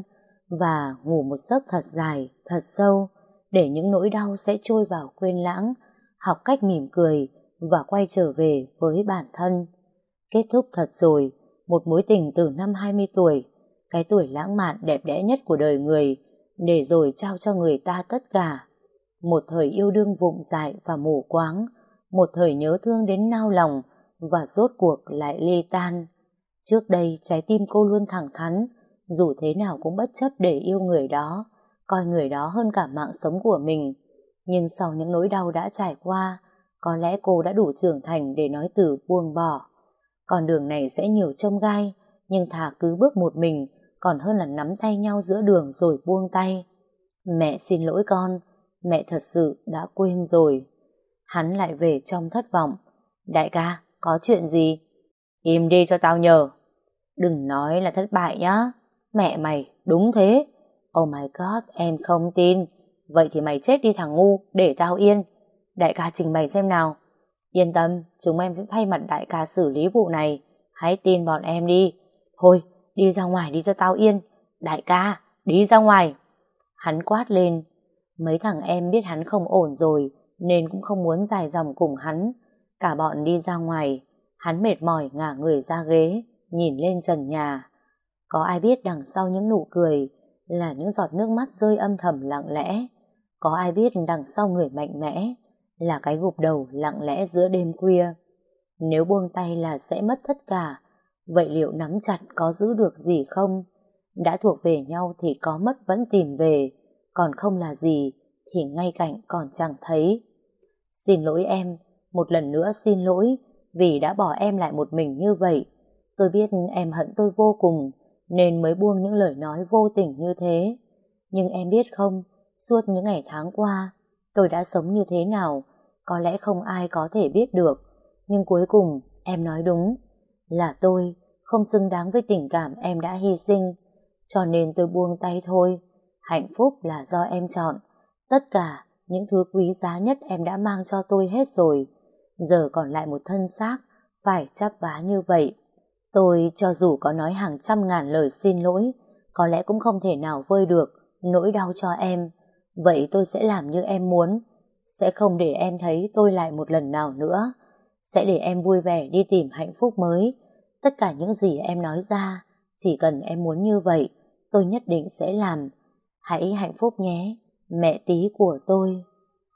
và ngủ một giấc thật dài, thật sâu, để những nỗi đau sẽ trôi vào quên lãng, học cách mỉm cười và quay trở về với bản thân. Kết thúc thật rồi, một mối tình từ năm hai mươi tuổi, cái tuổi lãng mạn đẹp đẽ nhất của đời người, để rồi trao cho người ta tất cả. Một thời yêu đương vụng dại và mù quáng, một thời nhớ thương đến nao lòng, và rốt cuộc lại ly tan. Trước đây trái tim cô luôn thẳng thắn, dù thế nào cũng bất chấp để yêu người đó, coi người đó hơn cả mạng sống của mình. Nhưng sau những nỗi đau đã trải qua, có lẽ cô đã đủ trưởng thành để nói từ buông bỏ. Con đường này sẽ nhiều chông gai, nhưng thà cứ bước một mình, còn hơn là nắm tay nhau giữa đường rồi buông tay. Mẹ xin lỗi con, mẹ thật sự đã quên rồi. Hắn lại về trong thất vọng. Đại ca, có chuyện gì? Im đi cho tao nhờ. Đừng nói là thất bại nhá. Mẹ mày, đúng thế. Oh my god, em không tin. Vậy thì mày chết đi thằng ngu, để tao yên. Đại ca trình bày xem nào. Yên tâm, chúng em sẽ thay mặt đại ca xử lý vụ này. Hãy tin bọn em đi. Thôi, đi ra ngoài đi cho tao yên. Đại ca, đi ra ngoài. Hắn quát lên. Mấy thằng em biết hắn không ổn rồi, nên cũng không muốn dài dòng cùng hắn. Cả bọn đi ra ngoài. Hắn mệt mỏi ngả người ra ghế, nhìn lên trần nhà. Có ai biết đằng sau những nụ cười là những giọt nước mắt rơi âm thầm lặng lẽ? Có ai biết đằng sau người mạnh mẽ là cái gục đầu lặng lẽ giữa đêm khuya? Nếu buông tay là sẽ mất tất cả, vậy liệu nắm chặt có giữ được gì không? Đã thuộc về nhau thì có mất vẫn tìm về, còn không là gì thì ngay cạnh còn chẳng thấy. Xin lỗi em, một lần nữa xin lỗi vì đã bỏ em lại một mình như vậy. Tôi biết em hận tôi vô cùng, nên mới buông những lời nói vô tình như thế. Nhưng em biết không, suốt những ngày tháng qua, tôi đã sống như thế nào, có lẽ không ai có thể biết được. Nhưng cuối cùng, em nói đúng, là tôi không xứng đáng với tình cảm em đã hy sinh, cho nên tôi buông tay thôi. Hạnh phúc là do em chọn, tất cả những thứ quý giá nhất em đã mang cho tôi hết rồi, giờ còn lại một thân xác phải chắp vá như vậy. Tôi cho dù có nói hàng trăm ngàn lời xin lỗi, có lẽ cũng không thể nào vơi được nỗi đau cho em. Vậy tôi sẽ làm như em muốn, sẽ không để em thấy tôi lại một lần nào nữa, sẽ để em vui vẻ đi tìm hạnh phúc mới. Tất cả những gì em nói ra, chỉ cần em muốn như vậy, tôi nhất định sẽ làm. Hãy hạnh phúc nhé, mẹ tí của tôi.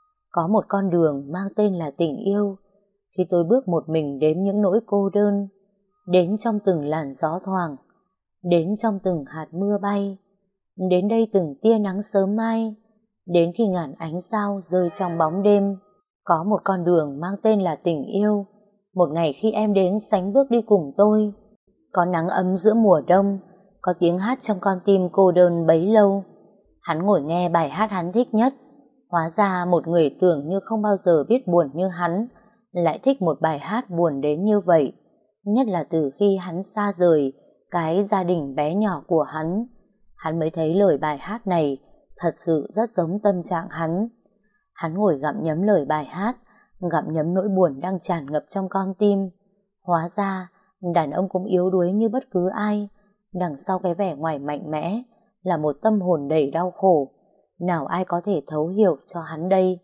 Có một con đường mang tên là tình yêu. Khi tôi bước một mình đến những nỗi cô đơn, đến trong từng làn gió thoảng, đến trong từng hạt mưa bay, đến đây từng tia nắng sớm mai, đến khi ngàn ánh sao rơi trong bóng đêm. Có một con đường mang tên là tình yêu. Một ngày khi em đến sánh bước đi cùng tôi, có nắng ấm giữa mùa đông, có tiếng hát trong con tim cô đơn bấy lâu. Hắn ngồi nghe bài hát hắn thích nhất. Hóa ra một người tưởng như không bao giờ biết buồn như hắn lại thích một bài hát buồn đến như vậy. Nhất là từ khi hắn xa rời cái gia đình bé nhỏ của hắn, hắn mới thấy lời bài hát này thật sự rất giống tâm trạng hắn. Hắn ngồi gặm nhấm lời bài hát, gặm nhấm nỗi buồn đang tràn ngập trong con tim. Hóa ra đàn ông cũng yếu đuối như bất cứ ai, đằng sau cái vẻ ngoài mạnh mẽ là một tâm hồn đầy đau khổ. Nào ai có thể thấu hiểu cho hắn đây?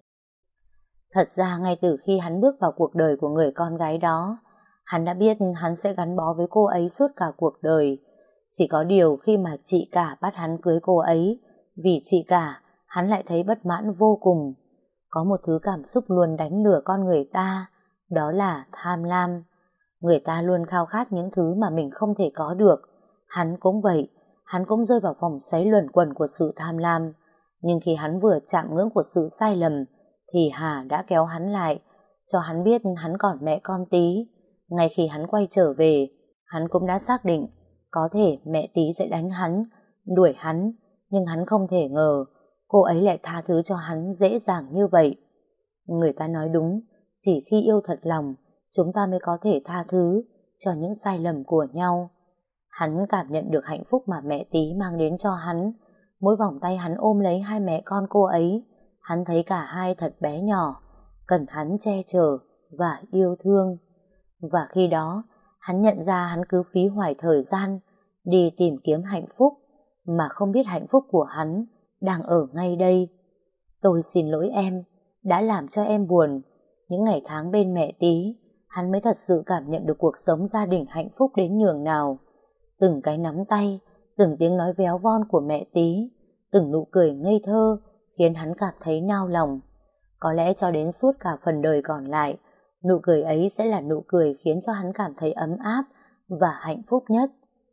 Thật ra ngay từ khi hắn bước vào cuộc đời của người con gái đó, hắn đã biết hắn sẽ gắn bó với cô ấy suốt cả cuộc đời. Chỉ có điều khi mà chị cả bắt hắn cưới cô ấy, vì chị cả, hắn lại thấy bất mãn vô cùng. Có một thứ cảm xúc luôn đánh lừa con người ta, đó là tham lam. Người ta luôn khao khát những thứ mà mình không thể có được. Hắn cũng vậy, hắn cũng rơi vào vòng xoáy luẩn quẩn của sự tham lam. Nhưng khi hắn vừa chạm ngưỡng của sự sai lầm, thì Hà đã kéo hắn lại, cho hắn biết hắn còn mẹ con Tí. Ngay khi hắn quay trở về, hắn cũng đã xác định có thể mẹ Tí sẽ đánh hắn, đuổi hắn, nhưng hắn không thể ngờ cô ấy lại tha thứ cho hắn dễ dàng như vậy. Người ta nói đúng, chỉ khi yêu thật lòng, chúng ta mới có thể tha thứ cho những sai lầm của nhau. Hắn cảm nhận được hạnh phúc mà mẹ Tí mang đến cho hắn. Mỗi vòng tay hắn ôm lấy hai mẹ con cô ấy, hắn thấy cả hai thật bé nhỏ, cần hắn che chở và yêu thương. Và khi đó, hắn nhận ra hắn cứ phí hoài thời gian đi tìm kiếm hạnh phúc, mà không biết hạnh phúc của hắn đang ở ngay đây. Tôi xin lỗi em, đã làm cho em buồn. Những ngày tháng bên mẹ Tí, hắn mới thật sự cảm nhận được cuộc sống gia đình hạnh phúc đến nhường nào. Từng cái nắm tay, từng tiếng nói véo von của mẹ Tí, từng nụ cười ngây thơ khiến hắn cảm thấy nao lòng. Có lẽ cho đến suốt cả phần đời còn lại, nụ cười ấy sẽ là nụ cười khiến cho hắn cảm thấy ấm áp và hạnh phúc nhất.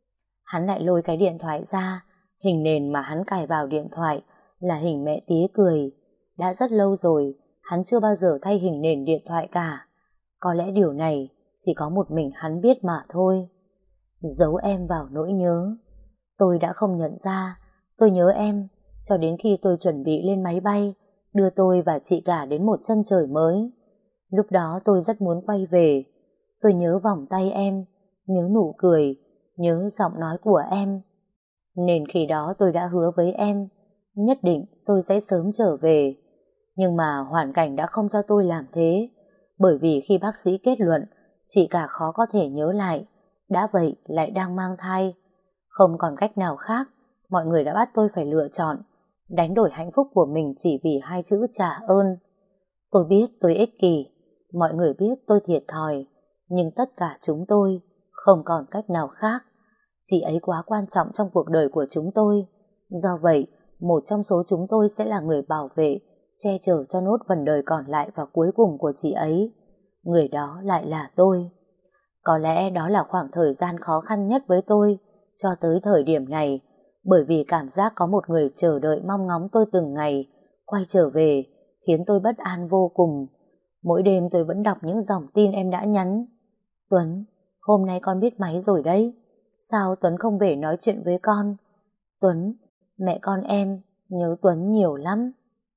Hắn lại lôi cái điện thoại ra, hình nền mà hắn cài vào điện thoại là hình mẹ Tí cười. Đã rất lâu rồi, hắn chưa bao giờ thay hình nền điện thoại cả. Có lẽ điều này chỉ có một mình hắn biết mà thôi. Giấu em vào nỗi nhớ. Tôi đã không nhận ra tôi nhớ em cho đến khi tôi chuẩn bị lên máy bay đưa tôi và chị cả đến một chân trời mới. Lúc đó tôi rất muốn quay về. Tôi nhớ vòng tay em, nhớ nụ cười, nhớ giọng nói của em. Nên khi đó tôi đã hứa với em, nhất định tôi sẽ sớm trở về. Nhưng mà hoàn cảnh đã không cho tôi làm thế, bởi vì khi bác sĩ kết luận chị cả khó có thể nhớ lại, đã vậy lại đang mang thai. Không còn cách nào khác, mọi người đã bắt tôi phải lựa chọn, đánh đổi hạnh phúc của mình chỉ vì hai chữ trả ơn. Tôi biết tôi ích kỷ, mọi người biết tôi thiệt thòi, nhưng tất cả chúng tôi không còn cách nào khác. Chị ấy quá quan trọng trong cuộc đời của chúng tôi. Do vậy, một trong số chúng tôi sẽ là người bảo vệ, che chở cho nốt phần đời còn lại và cuối cùng của chị ấy. Người đó lại là tôi. Có lẽ đó là khoảng thời gian khó khăn nhất với tôi cho tới thời điểm này, bởi vì cảm giác có một người chờ đợi mong ngóng tôi từng ngày quay trở về khiến tôi bất an vô cùng. Mỗi đêm tôi vẫn đọc những dòng tin em đã nhắn. Tuấn, hôm nay con biết máy rồi đấy. Sao Tuấn không về nói chuyện với con? Tuấn, mẹ con em nhớ Tuấn nhiều lắm.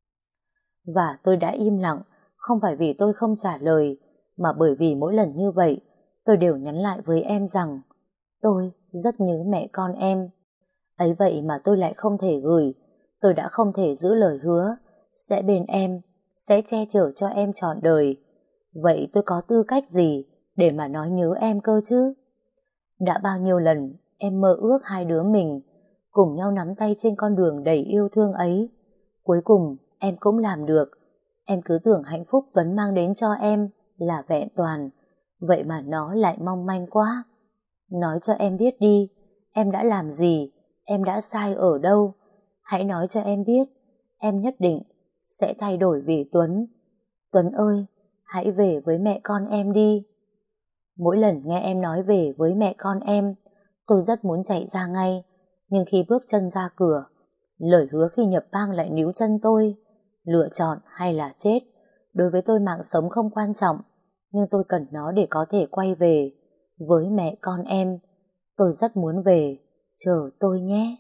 Và tôi đã im lặng, không phải vì tôi không trả lời, mà bởi vì mỗi lần như vậy, tôi đều nhắn lại với em rằng tôi rất nhớ mẹ con em. Ấy vậy mà tôi lại không thể gửi, tôi đã không thể giữ lời hứa, sẽ bên em, sẽ che chở cho em trọn đời. Vậy tôi có tư cách gì để mà nói nhớ em cơ chứ? Đã bao nhiêu lần em mơ ước hai đứa mình cùng nhau nắm tay trên con đường đầy yêu thương ấy. Cuối cùng em cũng làm được. Em cứ tưởng hạnh phúc Tuấn mang đến cho em là vẹn toàn, vậy mà nó lại mong manh quá. Nói cho em biết đi, em đã làm gì, em đã sai ở đâu. Hãy nói cho em biết, em nhất định sẽ thay đổi vì Tuấn. Tuấn ơi, hãy về với mẹ con em đi. Mỗi lần nghe em nói về với mẹ con em, tôi rất muốn chạy ra ngay, nhưng khi bước chân ra cửa, lời hứa khi nhập bang lại níu chân tôi. Lựa chọn hay là chết, đối với tôi mạng sống không quan trọng, nhưng tôi cần nó để có thể quay về với mẹ con em. Tôi rất muốn về, chờ tôi nhé.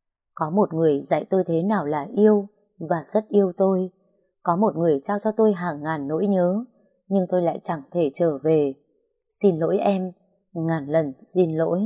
Có một người dạy tôi thế nào là yêu và rất yêu tôi. Có một người trao cho tôi hàng ngàn nỗi nhớ, nhưng tôi lại chẳng thể trở về. Xin lỗi em, ngàn lần xin lỗi.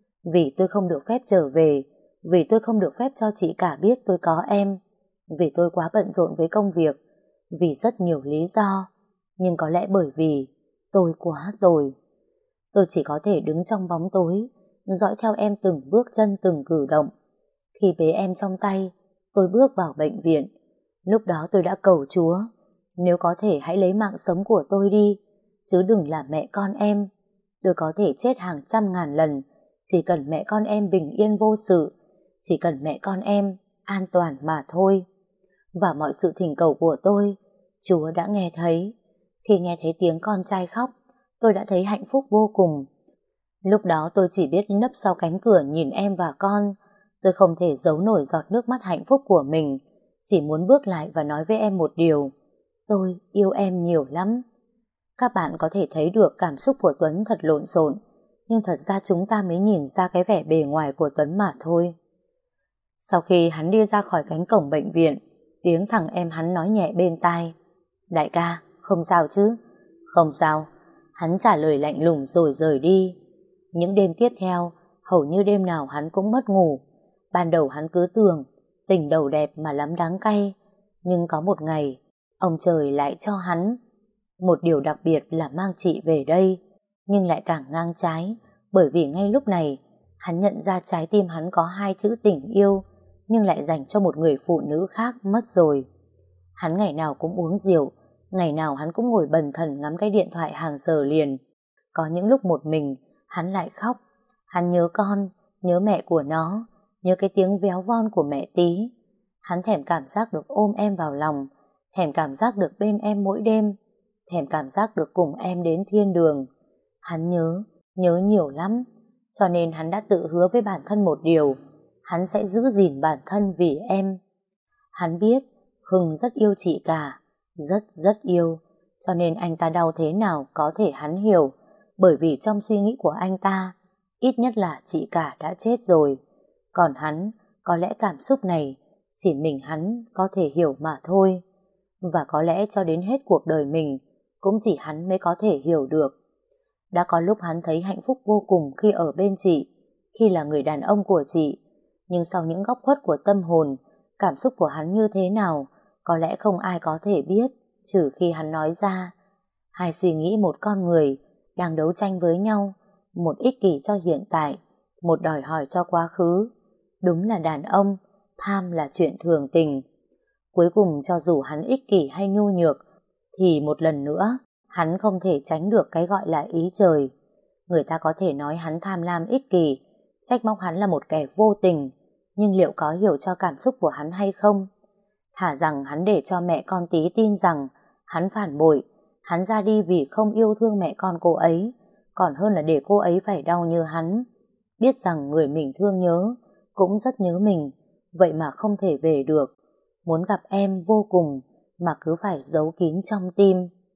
Vì tôi không được phép trở về, vì tôi không được phép cho chị cả biết tôi có em, vì tôi quá bận rộn với công việc, vì rất nhiều lý do, nhưng có lẽ bởi vì tôi quá tồi. Tôi chỉ có thể đứng trong bóng tối, dõi theo em từng bước chân từng cử động. Khi bế em trong tay, tôi bước vào bệnh viện. Lúc đó tôi đã cầu Chúa, nếu có thể hãy lấy mạng sống của tôi đi, chứ đừng là mẹ con em. Tôi có thể chết hàng trăm ngàn lần, chỉ cần mẹ con em bình yên vô sự, chỉ cần mẹ con em an toàn mà thôi. Và mọi sự thỉnh cầu của tôi, Chúa đã nghe thấy. Khi nghe thấy tiếng con trai khóc, tôi đã thấy hạnh phúc vô cùng. Lúc đó tôi chỉ biết nấp sau cánh cửa nhìn em và con. Tôi không thể giấu nổi giọt nước mắt hạnh phúc của mình, chỉ muốn bước lại và nói với em một điều: tôi yêu em nhiều lắm. Các bạn có thể thấy được cảm xúc của Tuấn thật lộn xộn, nhưng thật ra chúng ta mới nhìn ra cái vẻ bề ngoài của Tuấn mà thôi. Sau khi hắn đi ra khỏi cánh cổng bệnh viện, tiếng thằng em hắn nói nhẹ bên tai: đại ca, không sao chứ? Không sao, hắn trả lời lạnh lùng rồi rời đi. Những đêm tiếp theo, hầu như đêm nào hắn cũng mất ngủ. Ban đầu hắn cứ tưởng tình đầu đẹp mà lắm đáng cay, Nhưng có một ngày, ông trời lại cho hắn một điều đặc biệt là mang chị về đây, nhưng lại càng ngang trái, bởi vì ngay lúc này, hắn nhận ra trái tim hắn có hai chữ tình yêu, nhưng lại dành cho một người phụ nữ khác mất rồi. Hắn ngày nào cũng uống rượu, ngày nào hắn cũng ngồi bần thần ngắm cái điện thoại hàng giờ liền. Có những lúc một mình, hắn lại khóc. Hắn nhớ con, nhớ mẹ của nó, nhớ cái tiếng véo von của mẹ Tí. Hắn thèm cảm giác được ôm em vào lòng, thèm cảm giác được bên em mỗi đêm, thèm cảm giác được cùng em đến thiên đường. Hắn nhớ, nhớ nhiều lắm, cho nên hắn đã tự hứa với bản thân một điều, hắn sẽ giữ gìn bản thân vì em. Hắn biết Hưng rất yêu chị cả, rất rất yêu, cho nên anh ta đau thế nào có thể hắn hiểu, bởi vì trong suy nghĩ của anh ta, ít nhất là chị cả đã chết rồi. Còn hắn, có lẽ cảm xúc này chỉ mình hắn có thể hiểu mà thôi. Và có lẽ cho đến hết cuộc đời mình, cũng chỉ hắn mới có thể hiểu được. Đã có lúc hắn thấy hạnh phúc vô cùng khi ở bên chị, khi là người đàn ông của chị. Nhưng sau những góc khuất của tâm hồn, cảm xúc của hắn như thế nào, có lẽ không ai có thể biết, trừ khi hắn nói ra. Hai suy nghĩ một con người đang đấu tranh với nhau, một ích kỷ cho hiện tại, một đòi hỏi cho quá khứ. Đúng là đàn ông, tham là chuyện thường tình. Cuối cùng cho dù hắn ích kỷ hay nhu nhược, thì một lần nữa, hắn không thể tránh được cái gọi là ý trời. Người ta có thể nói hắn tham lam ích kỷ, trách móc hắn là một kẻ vô tình, nhưng liệu có hiểu cho cảm xúc của hắn hay không? Thả rằng hắn để cho mẹ con Tí tin rằng hắn phản bội, hắn ra đi vì không yêu thương mẹ con cô ấy, còn hơn là để cô ấy phải đau như hắn. Biết rằng người mình thương nhớ, cũng rất nhớ mình, vậy mà không thể về được. Muốn gặp em vô cùng, mà cứ phải giấu kín trong tim.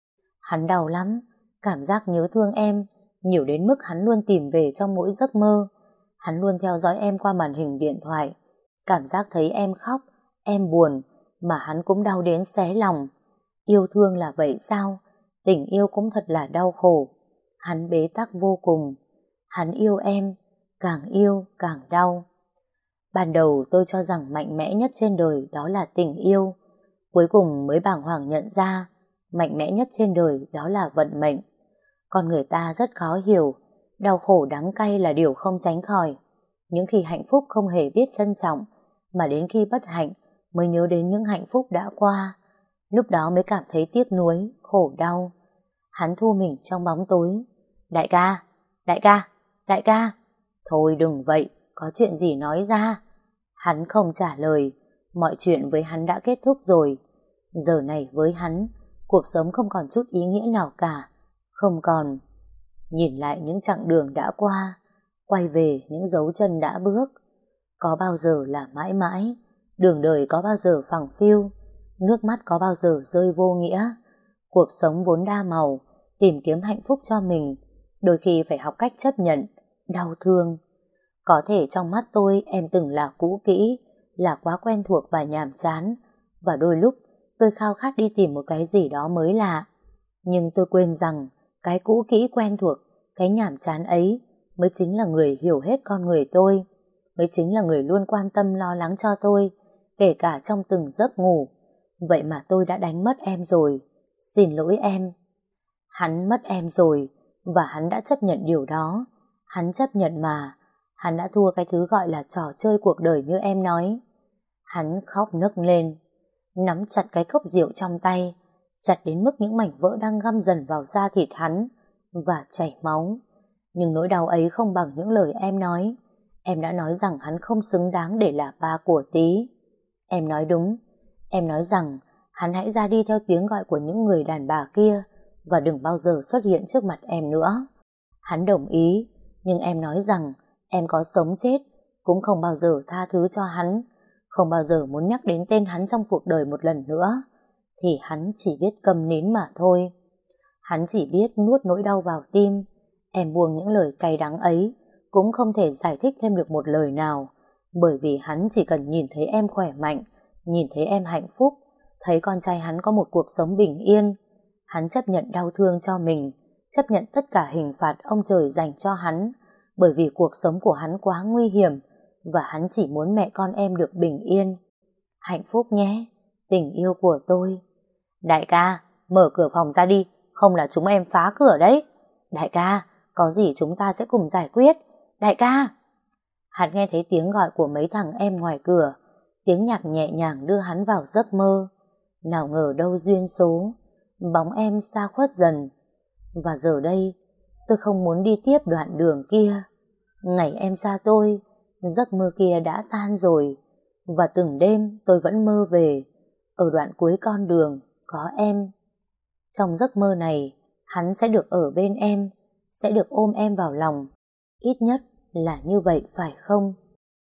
Hắn đau lắm, cảm giác nhớ thương em, nhiều đến mức hắn luôn tìm về trong mỗi giấc mơ. Hắn luôn theo dõi em qua màn hình điện thoại, cảm giác thấy em khóc, em buồn, mà hắn cũng đau đến xé lòng. Yêu thương là vậy sao? Tình yêu cũng thật là đau khổ. Hắn bế tắc vô cùng. Hắn yêu em, càng yêu càng đau. Ban đầu tôi cho rằng mạnh mẽ nhất trên đời đó là tình yêu. Cuối cùng mới bàng hoàng nhận ra, mạnh mẽ nhất trên đời đó là vận mệnh. Con người ta rất khó hiểu, đau khổ đắng cay là điều không tránh khỏi. Những khi hạnh phúc không hề biết trân trọng, mà đến khi bất hạnh mới nhớ đến những hạnh phúc đã qua. Lúc đó mới cảm thấy tiếc nuối, khổ đau. Hắn thu mình trong bóng tối. Đại ca, đại ca, đại ca. Thôi đừng vậy, có chuyện gì nói ra. Hắn không trả lời, mọi chuyện với hắn đã kết thúc rồi. Giờ này với hắn, cuộc sống không còn chút ý nghĩa nào cả. Không còn. Nhìn lại những chặng đường đã qua, quay về những dấu chân đã bước. Có bao giờ là mãi mãi, đường đời có bao giờ phẳng phiu, nước mắt có bao giờ rơi vô nghĩa. Cuộc sống vốn đa màu, tìm kiếm hạnh phúc cho mình, đôi khi phải học cách chấp nhận, đau thương. Có thể trong mắt tôi em từng là cũ kỹ, là quá quen thuộc và nhàm chán, và đôi lúc tôi khao khát đi tìm một cái gì đó mới lạ. Nhưng tôi quên rằng cái cũ kỹ quen thuộc, cái nhàm chán ấy mới chính là người hiểu hết con người tôi, mới chính là người luôn quan tâm lo lắng cho tôi, kể cả trong từng giấc ngủ. Vậy mà tôi đã đánh mất em rồi. Xin lỗi em. Hắn mất em rồi, và hắn đã chấp nhận điều đó. Hắn chấp nhận mà. Hắn đã thua cái thứ gọi là trò chơi cuộc đời như em nói. Hắn khóc nức lên, nắm chặt cái cốc rượu trong tay, chặt đến mức những mảnh vỡ đang găm dần vào da thịt hắn và chảy máu. Nhưng nỗi đau ấy không bằng những lời em nói. Em đã nói rằng hắn không xứng đáng để là ba của Tí. Em nói đúng. Em nói rằng hắn hãy ra đi theo tiếng gọi của những người đàn bà kia và đừng bao giờ xuất hiện trước mặt em nữa. Hắn đồng ý, nhưng em nói rằng em có sống chết cũng không bao giờ tha thứ cho hắn, không bao giờ muốn nhắc đến tên hắn trong cuộc đời một lần nữa. Thì hắn chỉ biết câm nín mà thôi. Hắn chỉ biết nuốt nỗi đau vào tim. Em buông những lời cay đắng ấy cũng không thể giải thích thêm được một lời nào, bởi vì hắn chỉ cần nhìn thấy em khỏe mạnh, nhìn thấy em hạnh phúc, thấy con trai hắn có một cuộc sống bình yên. Hắn chấp nhận đau thương cho mình, chấp nhận tất cả hình phạt ông trời dành cho hắn, bởi vì cuộc sống của hắn quá nguy hiểm, và hắn chỉ muốn mẹ con em được bình yên. Hạnh phúc nhé, tình yêu của tôi. Đại ca, mở cửa phòng ra đi, không là chúng em phá cửa đấy. Đại ca, có gì chúng ta sẽ cùng giải quyết. Đại ca. Hắn nghe thấy tiếng gọi của mấy thằng em ngoài cửa, tiếng nhạc nhẹ nhàng đưa hắn vào giấc mơ. Nào ngờ đâu duyên số, bóng em xa khuất dần. Và giờ đây, tôi không muốn đi tiếp đoạn đường kia. Ngày em xa tôi, giấc mơ kia đã tan rồi. Và từng đêm tôi vẫn mơ về, ở đoạn cuối con đường có em. Trong giấc mơ này, hắn sẽ được ở bên em, sẽ được ôm em vào lòng. Ít nhất là như vậy phải không?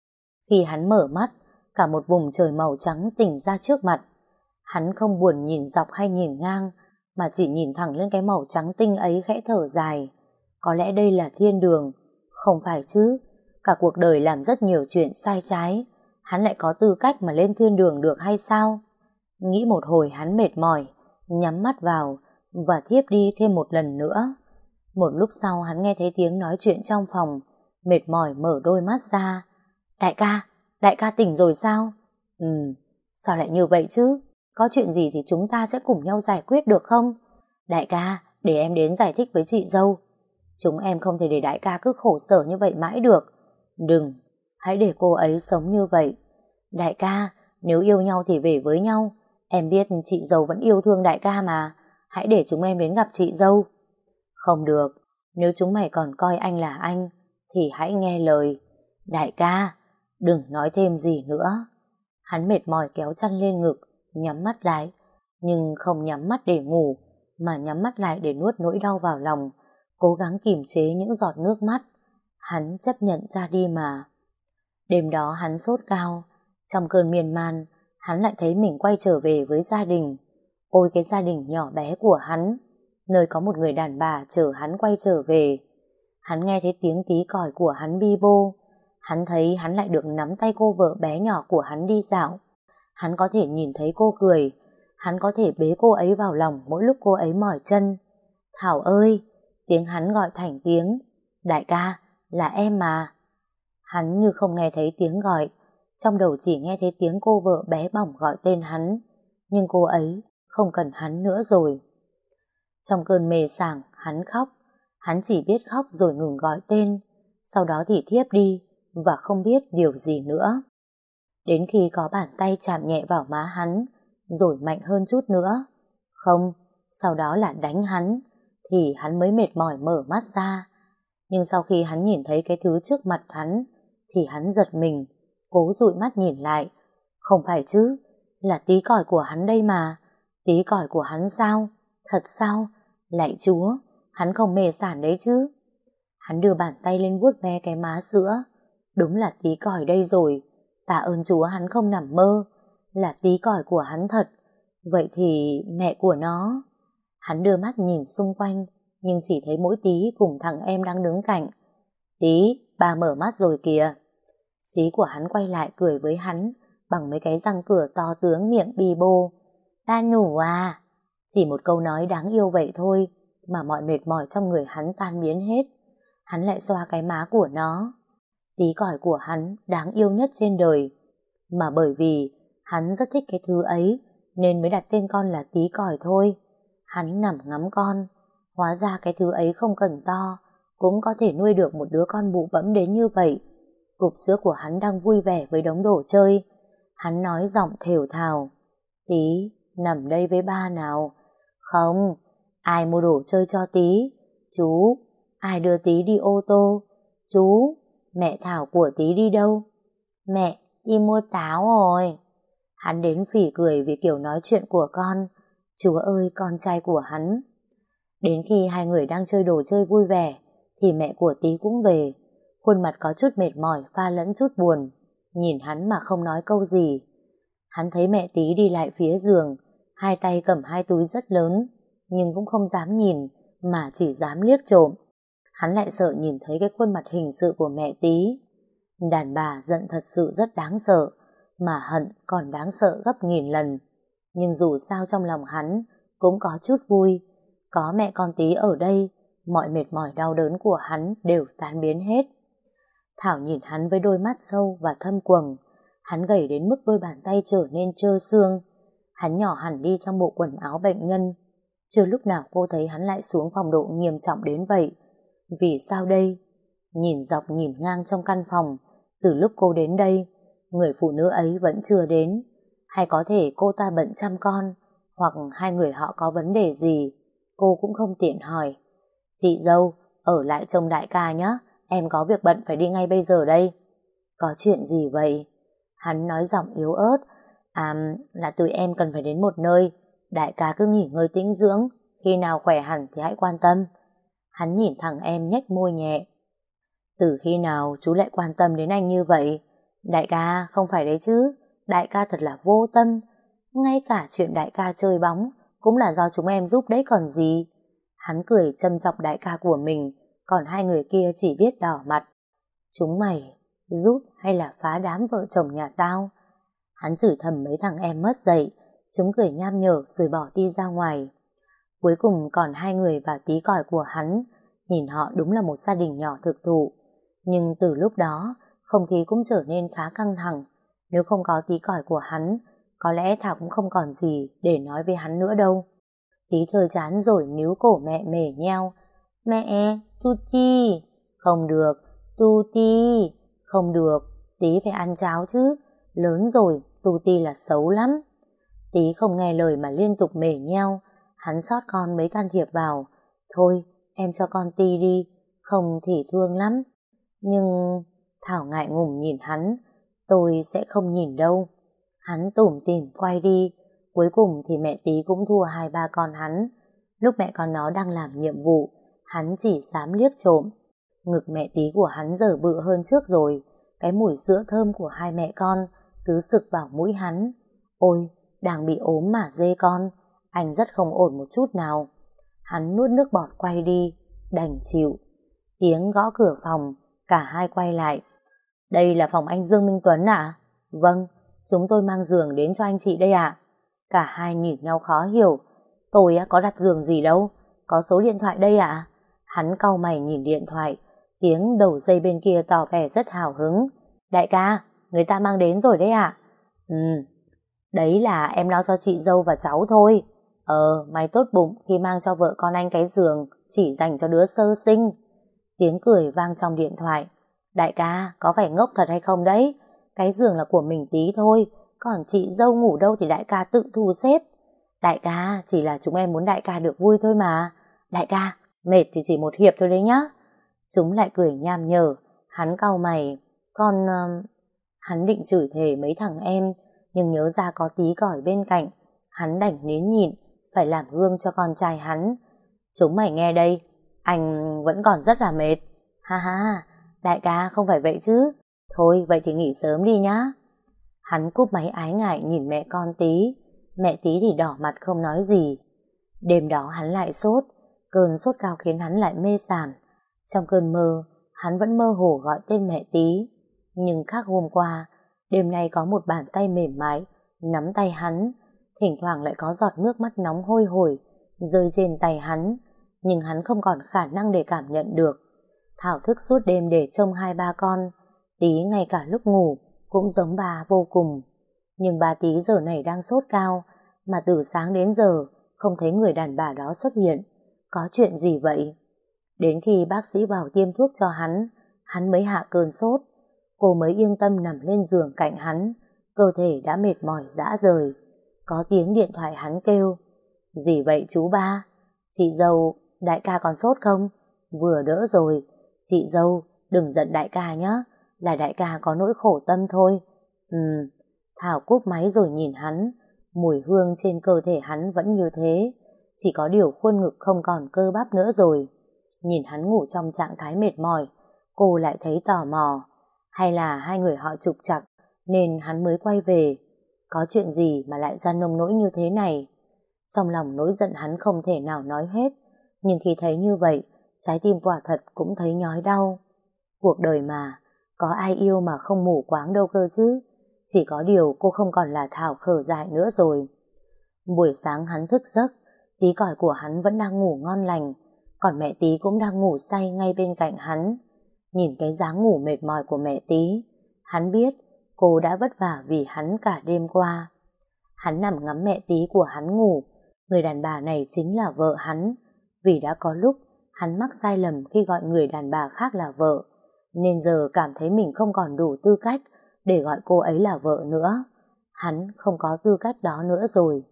Khi hắn mở mắt, cả một vùng trời màu trắng tỉnh ra trước mặt. Hắn không buồn nhìn dọc hay nhìn ngang, mà chỉ nhìn thẳng lên cái màu trắng tinh ấy khẽ thở dài. Có lẽ đây là thiên đường. Không phải chứ, cả cuộc đời làm rất nhiều chuyện sai trái, hắn lại có tư cách mà lên thiên đường được hay sao? Nghĩ một hồi hắn mệt mỏi, nhắm mắt vào và thiếp đi thêm một lần nữa. Một lúc sau hắn nghe thấy tiếng nói chuyện trong phòng, mệt mỏi mở đôi mắt ra. Đại ca, đại ca tỉnh rồi sao? Ừ, sao lại như vậy chứ? Có chuyện gì thì chúng ta sẽ cùng nhau giải quyết được không? Đại ca, để em đến giải thích với chị dâu. Chúng em không thể để đại ca cứ khổ sở như vậy mãi được. Đừng, hãy để cô ấy sống như vậy. Đại ca, nếu yêu nhau thì về với nhau. Em biết chị dâu vẫn yêu thương đại ca mà. Hãy để chúng em đến gặp chị dâu. Không được, nếu chúng mày còn coi anh là anh thì hãy nghe lời. Đại ca, đừng nói thêm gì nữa. Hắn mệt mỏi kéo chăn lên ngực, nhắm mắt lại. Nhưng không nhắm mắt để ngủ, mà nhắm mắt lại để nuốt nỗi đau vào lòng, cố gắng kìm chế những giọt nước mắt. Hắn chấp nhận ra đi mà. Đêm đó hắn sốt cao. Trong cơn miên man, hắn lại thấy mình quay trở về với gia đình. Ôi cái gia đình nhỏ bé của hắn, nơi có một người đàn bà chở hắn quay trở về. Hắn nghe thấy tiếng tí còi của hắn bi bô. Hắn thấy hắn lại được nắm tay cô vợ bé nhỏ của hắn đi dạo. Hắn có thể nhìn thấy cô cười. Hắn có thể bế cô ấy vào lòng mỗi lúc cô ấy mỏi chân. Thảo ơi! Tiếng hắn gọi thành tiếng. Đại ca, là em mà. Hắn như không nghe thấy tiếng gọi. Trong đầu chỉ nghe thấy tiếng cô vợ bé bỏng gọi tên hắn. Nhưng cô ấy không cần hắn nữa rồi. Trong cơn mê sảng, hắn khóc. Hắn chỉ biết khóc rồi ngừng gọi tên. Sau đó thì thiếp đi và không biết điều gì nữa. Đến khi có bàn tay chạm nhẹ vào má hắn, rồi mạnh hơn chút nữa. Không, sau đó là đánh hắn, thì hắn mới mệt mỏi mở mắt ra. Nhưng sau khi hắn nhìn thấy cái thứ trước mặt hắn, thì hắn giật mình, cố dụi mắt nhìn lại. Không phải chứ, là tí còi của hắn đây mà. Tí còi của hắn sao? Thật sao? Lạy Chúa, hắn không mê sảng đấy chứ. Hắn đưa bàn tay lên vuốt ve cái má sữa. Đúng là tí còi đây rồi. Tạ ơn Chúa hắn không nằm mơ. Là tí còi của hắn thật. Vậy thì mẹ của nó. Hắn đưa mắt nhìn xung quanh, nhưng chỉ thấy mỗi Tí cùng thằng em đang đứng cạnh. Tí, bà mở mắt rồi kìa. Tí của hắn quay lại cười với hắn bằng mấy cái răng cửa to tướng miệng bì bô. Ta nhủ à. Chỉ một câu nói đáng yêu vậy thôi mà mọi mệt mỏi trong người hắn tan biến hết. Hắn lại xoa cái má của nó. Tí còi của hắn đáng yêu nhất trên đời. Mà bởi vì hắn rất thích cái thứ ấy nên mới đặt tên con là Tí còi thôi. Hắn nằm ngắm con. Hóa ra cái thứ ấy không cần to cũng có thể nuôi được một đứa con bụ bẫm đến như vậy. Cục sữa của hắn đang vui vẻ với đống đồ chơi. Hắn nói giọng thều thào. Tí, nằm đây với ba nào. Không, ai mua đồ chơi cho Tí? Chú, ai đưa Tí đi ô tô? Chú, mẹ Thảo của Tí đi đâu? Mẹ, đi mua táo rồi. Hắn đến phỉ cười vì kiểu nói chuyện của con. Chúa ơi, con trai của hắn. Đến khi hai người đang chơi đồ chơi vui vẻ thì mẹ của Tí cũng về. Khuôn mặt có chút mệt mỏi pha lẫn chút buồn. Nhìn hắn mà không nói câu gì. Hắn thấy mẹ Tí đi lại phía giường, hai tay cầm hai túi rất lớn, nhưng cũng không dám nhìn mà chỉ dám liếc trộm. Hắn lại sợ nhìn thấy cái khuôn mặt hình sự của mẹ Tí. Đàn bà giận thật sự rất đáng sợ, mà hận còn đáng sợ gấp nghìn lần. Nhưng dù sao trong lòng hắn cũng có chút vui. Có mẹ con Tí ở đây, mọi mệt mỏi đau đớn của hắn đều tan biến hết. Thảo nhìn hắn với đôi mắt sâu và thâm quầng. Hắn gầy đến mức đôi bàn tay trở nên trơ xương. Hắn nhỏ hẳn đi trong bộ quần áo bệnh nhân. Chưa lúc nào cô thấy hắn lại xuống phong độ nghiêm trọng đến vậy. Vì sao đây? Nhìn dọc nhìn ngang trong căn phòng, từ lúc cô đến đây, người phụ nữ ấy vẫn chưa đến. Hay có thể cô ta bận chăm con, hoặc hai người họ có vấn đề gì, cô cũng không tiện hỏi. Chị dâu, ở lại trông đại ca nhé, em có việc bận phải đi ngay bây giờ đây. Có chuyện gì vậy? Hắn nói giọng yếu ớt. À, là tụi em cần phải đến một nơi, đại ca cứ nghỉ ngơi tĩnh dưỡng, khi nào khỏe hẳn thì hãy quan tâm. Hắn nhìn thẳng em nhếch môi nhẹ. Từ khi nào chú lại quan tâm đến anh như vậy? Đại ca, không phải đấy chứ, đại ca thật là vô tâm. Ngay cả chuyện đại ca chơi bóng cũng là do chúng em giúp đấy còn gì. Hắn cười châm chọc đại ca của mình, còn hai người kia chỉ biết đỏ mặt. Chúng mày giúp hay là phá đám vợ chồng nhà tao? Hắn chửi thầm mấy thằng em mất dạy. Chúng cười nham nhở rồi bỏ đi ra ngoài. Cuối cùng còn hai người và tí còi của hắn. Nhìn họ đúng là một gia đình nhỏ thực thụ. Nhưng từ lúc đó không khí cũng trở nên khá căng thẳng. Nếu không có tí còi của hắn, có lẽ Thảo cũng không còn gì để nói với hắn nữa đâu. Tí chơi chán rồi níu cổ mẹ mể nheo. Mẹ, Tuti. Không được, Tuti. Không được, Tí phải ăn cháo chứ. Lớn rồi, Tuti là xấu lắm. Tí không nghe lời mà liên tục mể nheo. Hắn xót con mới can thiệp vào. Thôi, em cho con Ti đi, không thì thương lắm. Nhưng Thảo ngại ngùng nhìn hắn. Tôi sẽ không nhìn đâu. Hắn tủm tỉm quay đi. Cuối cùng thì mẹ Tí cũng thua hai ba con hắn. Lúc mẹ con nó đang làm nhiệm vụ, hắn chỉ dám liếc trộm. Ngực mẹ Tí của hắn giờ bự hơn trước rồi. Cái mùi sữa thơm của hai mẹ con cứ sực vào mũi hắn. Ôi, đang bị ốm mà dê con. Anh rất không ổn một chút nào. Hắn nuốt nước bọt quay đi, đành chịu. Tiếng gõ cửa phòng, cả hai quay lại. Đây là phòng anh Dương Minh Tuấn ạ? Vâng, chúng tôi mang giường đến cho anh chị đây ạ. Cả hai nhìn nhau khó hiểu. Tôi có đặt giường gì đâu, có số điện thoại đây ạ. Hắn cau mày nhìn điện thoại. Tiếng đầu dây bên kia tỏ vẻ rất hào hứng. Đại ca, người ta mang đến rồi đấy ạ. Ừ, đấy là em lo cho chị dâu và cháu thôi. Ờ, mày tốt bụng khi mang cho vợ con anh cái giường chỉ dành cho đứa sơ sinh. Tiếng cười vang trong điện thoại. Đại ca, có phải ngốc thật hay không đấy? Cái giường là của mình Tí thôi, còn chị dâu ngủ đâu thì đại ca tự thu xếp. Đại ca, chỉ là chúng em muốn đại ca được vui thôi mà. Đại ca, mệt thì chỉ một hiệp thôi đấy nhá. Chúng lại cười nham nhở. Hắn cau mày. Con... Uh... Hắn định chửi thề mấy thằng em, nhưng nhớ ra có Tí còi bên cạnh. Hắn đành nín nhịn, phải làm gương cho con trai hắn. Chúng mày nghe đây, anh vẫn còn rất là mệt. Ha ha, đại ca không phải vậy chứ. Thôi vậy thì nghỉ sớm đi nhá. Hắn cúp máy ái ngại nhìn mẹ con Tí. Mẹ Tí thì đỏ mặt không nói gì. Đêm đó hắn lại sốt. Cơn sốt cao khiến hắn lại mê sảng. Trong cơn mơ, hắn vẫn mơ hồ gọi tên mẹ Tí. Nhưng khác hôm qua, đêm nay có một bàn tay mềm mại nắm tay hắn. Thỉnh thoảng lại có giọt nước mắt nóng hôi hổi rơi trên tay hắn. Nhưng hắn không còn khả năng để cảm nhận được. Thảo thức suốt đêm để trông hai ba con. Tí ngay cả lúc ngủ cũng giống bà vô cùng. Nhưng bà Tí giờ này đang sốt cao, mà từ sáng đến giờ không thấy người đàn bà đó xuất hiện. Có chuyện gì vậy? Đến khi bác sĩ vào tiêm thuốc cho hắn, hắn mới hạ cơn sốt. Cô mới yên tâm nằm lên giường cạnh hắn. Cơ thể đã mệt mỏi rã rời. Có tiếng điện thoại hắn kêu. Gì vậy chú ba? Chị dâu, đại ca còn sốt không? Vừa đỡ rồi. Chị dâu, đừng giận đại ca nhé. Là đại ca có nỗi khổ tâm thôi. Ừ. Thảo cúp máy rồi nhìn hắn. Mùi hương trên cơ thể hắn vẫn như thế. Chỉ có điều khuôn ngực không còn cơ bắp nữa rồi. Nhìn hắn ngủ trong trạng thái mệt mỏi, cô lại thấy tò mò. Hay là hai người họ trục trặc nên hắn mới quay về? Có chuyện gì mà lại ra nông nỗi như thế này? Trong lòng nỗi giận hắn không thể nào nói hết. Nhưng khi thấy như vậy, trái tim quả thật cũng thấy nhói đau. Cuộc đời mà, có ai yêu mà không mù quáng đâu cơ chứ. Chỉ có điều cô không còn là Thảo khờ dại nữa rồi. Buổi sáng hắn thức giấc, Tí còi của hắn vẫn đang ngủ ngon lành, còn mẹ Tí cũng đang ngủ say ngay bên cạnh hắn. Nhìn cái dáng ngủ mệt mỏi của mẹ Tí, hắn biết cô đã vất vả vì hắn cả đêm qua. Hắn nằm ngắm mẹ tí của hắn ngủ. Người đàn bà này chính là vợ hắn. Vì đã có lúc hắn mắc sai lầm khi gọi người đàn bà khác là vợ, nên giờ cảm thấy mình không còn đủ tư cách để gọi cô ấy là vợ nữa. Hắn không có tư cách đó nữa rồi.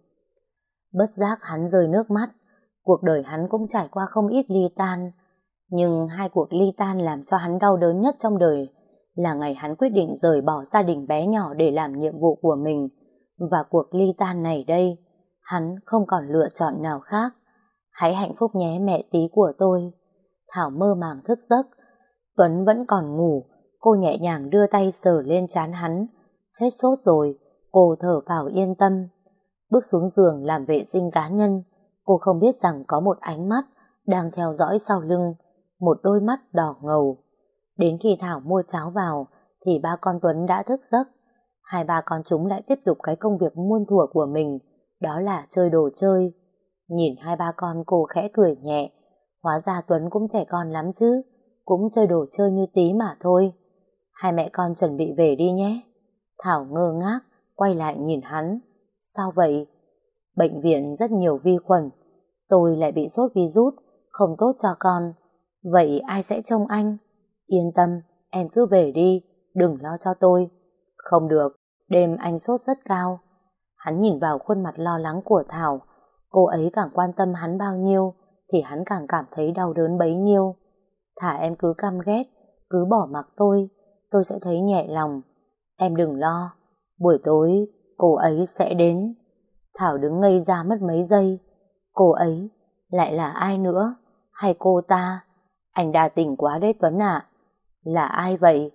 Bất giác hắn rơi nước mắt. Cuộc đời hắn cũng trải qua không ít ly tan, nhưng hai cuộc ly tan làm cho hắn đau đớn nhất trong đời là ngày hắn quyết định rời bỏ gia đình bé nhỏ để làm nhiệm vụ của mình. Và cuộc ly tan này đây, hắn không còn lựa chọn nào khác. Hãy hạnh phúc nhé mẹ tí của tôi. Thảo mơ màng thức giấc. Tuấn vẫn còn ngủ. Cô nhẹ nhàng đưa tay sờ lên trán hắn. Hết sốt rồi, cô thở phào yên tâm. Bước xuống giường làm vệ sinh cá nhân, cô không biết rằng có một ánh mắt đang theo dõi sau lưng, một đôi mắt đỏ ngầu. Đến khi Thảo mua cháo vào thì ba con Tuấn đã thức giấc. Hai ba con chúng lại tiếp tục cái công việc muôn thuở của mình, đó là chơi đồ chơi. Nhìn hai ba con cô khẽ cười nhẹ. Hóa ra Tuấn cũng trẻ con lắm chứ, cũng chơi đồ chơi như tí mà thôi. Hai mẹ con chuẩn bị về đi nhé. Thảo ngơ ngác quay lại nhìn hắn. Sao vậy? Bệnh viện rất nhiều vi khuẩn, tôi lại bị sốt virus, không tốt cho con. Vậy ai sẽ trông anh? Yên tâm, em cứ về đi, đừng lo cho tôi. Không được, đêm anh sốt rất cao. Hắn nhìn vào khuôn mặt lo lắng của Thảo. Cô ấy càng quan tâm hắn bao nhiêu thì hắn càng cảm thấy đau đớn bấy nhiêu. Thả em cứ căm ghét, cứ bỏ mặc tôi, tôi sẽ thấy nhẹ lòng. Em đừng lo, buổi tối cô ấy sẽ đến. Thảo đứng ngây ra mất mấy giây. Cô ấy lại là ai nữa? Hay cô ta? Anh đa tình quá đấy Tuấn ạ. Là ai vậy?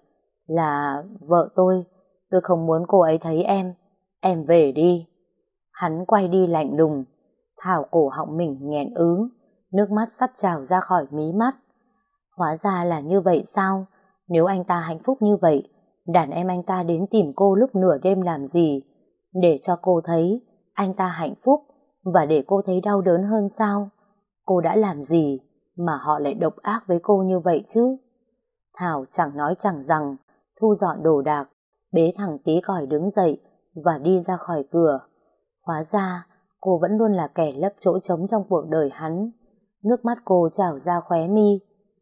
Là vợ tôi. Tôi không muốn cô ấy thấy em. Em về đi. Hắn quay đi lạnh lùng. Thảo cổ họng mình nghẹn ứ, nước mắt sắp trào ra khỏi mí mắt. Hóa ra là như vậy sao? Nếu anh ta hạnh phúc như vậy, đàn em anh ta đến tìm cô lúc nửa đêm làm gì? Để cho cô thấy anh ta hạnh phúc và để cô thấy đau đớn hơn sao? Cô đã làm gì mà họ lại độc ác với cô như vậy chứ? Thảo chẳng nói chẳng rằng, thu dọn đồ đạc, bế thằng Tí Còi đứng dậy và đi ra khỏi cửa. Hóa ra cô vẫn luôn là kẻ lấp chỗ trống trong cuộc đời hắn. Nước mắt cô trào ra khóe mi.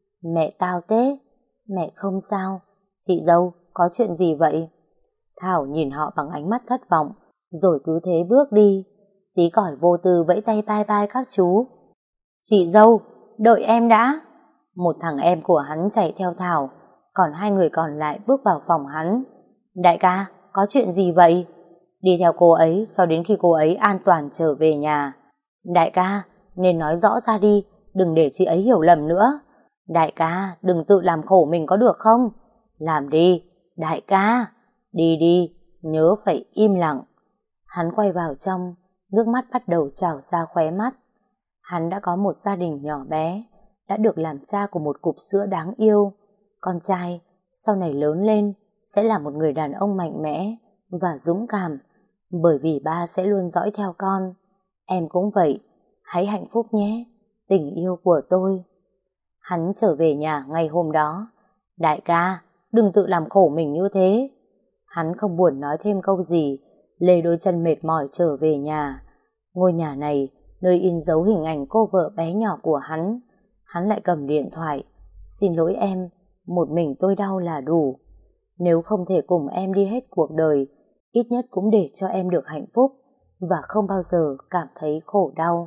Mẹ tao té. Mẹ không sao. Chị dâu, có chuyện gì vậy? Thảo nhìn họ bằng ánh mắt thất vọng, rồi cứ thế bước đi. Tí Còi vô tư vẫy tay bye bye các chú. Chị dâu, đợi em đã. Một thằng em của hắn chạy theo Thảo, còn hai người còn lại bước vào phòng hắn. Đại ca, có chuyện gì vậy? Đi theo cô ấy cho đến khi cô ấy an toàn trở về nhà. Đại ca, nên nói rõ ra đi, đừng để chị ấy hiểu lầm nữa. Đại ca, đừng tự làm khổ mình có được không? Làm đi, đại ca. Đi đi, nhớ phải im lặng. Hắn quay vào trong, nước mắt bắt đầu trào ra khóe mắt. Hắn đã có một gia đình nhỏ bé, đã được làm cha của một cục sữa đáng yêu. Con trai sau này lớn lên sẽ là một người đàn ông mạnh mẽ và dũng cảm, bởi vì ba sẽ luôn dõi theo con. Em cũng vậy, hãy hạnh phúc nhé, tình yêu của tôi. Hắn trở về nhà ngay hôm đó. Đại ca, đừng tự làm khổ mình như thế. Hắn không buồn nói thêm câu gì, lê đôi chân mệt mỏi trở về nhà. Ngôi nhà này, nơi in dấu hình ảnh cô vợ bé nhỏ của hắn. Hắn lại cầm điện thoại. Xin lỗi em, một mình tôi đau là đủ. Nếu không thể cùng em đi hết cuộc đời, ít nhất cũng để cho em được hạnh phúc và không bao giờ cảm thấy khổ đau.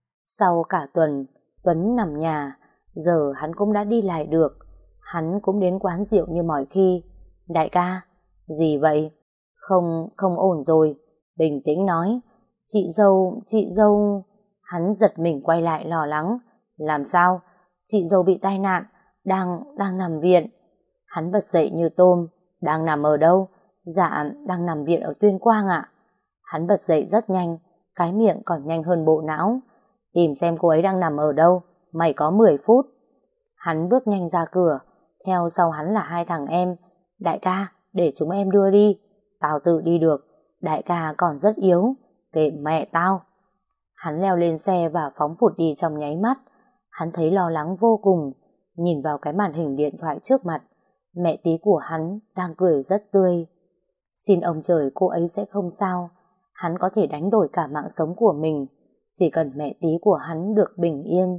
Sau cả tuần, Tuấn nằm nhà. Giờ hắn cũng đã đi lại được. Hắn cũng đến quán rượu như mọi khi. Đại ca, gì vậy? Không, không ổn rồi. Bình tĩnh nói. Chị dâu, chị dâu... Hắn giật mình quay lại lo lắng. Làm sao? Chị dâu bị tai nạn, đang, đang nằm viện. Hắn bật dậy như tôm. Đang nằm ở đâu? Dạ, đang nằm viện ở Tuyên Quang ạ. Hắn bật dậy rất nhanh, cái miệng còn nhanh hơn bộ não. Tìm xem cô ấy đang nằm ở đâu, mày có mười phút. Hắn bước nhanh ra cửa, theo sau hắn là hai thằng em. Đại ca, để chúng em đưa đi. Tao tự đi được, đại ca còn rất yếu. Kệ mẹ tao. Hắn leo lên xe và phóng vụt đi trong nháy mắt. Hắn thấy lo lắng vô cùng, nhìn vào cái màn hình điện thoại trước mặt. Mẹ Tí của hắn đang cười rất tươi. Xin ông trời cô ấy sẽ không sao. hắn có thể đánh đổi cả mạng sống của mình, chỉ cần mẹ tí của hắn được bình yên.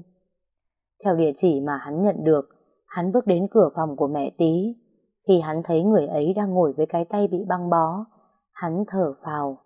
Theo địa chỉ mà hắn nhận được, hắn bước đến cửa phòng của mẹ tí. Khi hắn thấy người ấy đang ngồi với cái tay bị băng bó, hắn thở phào.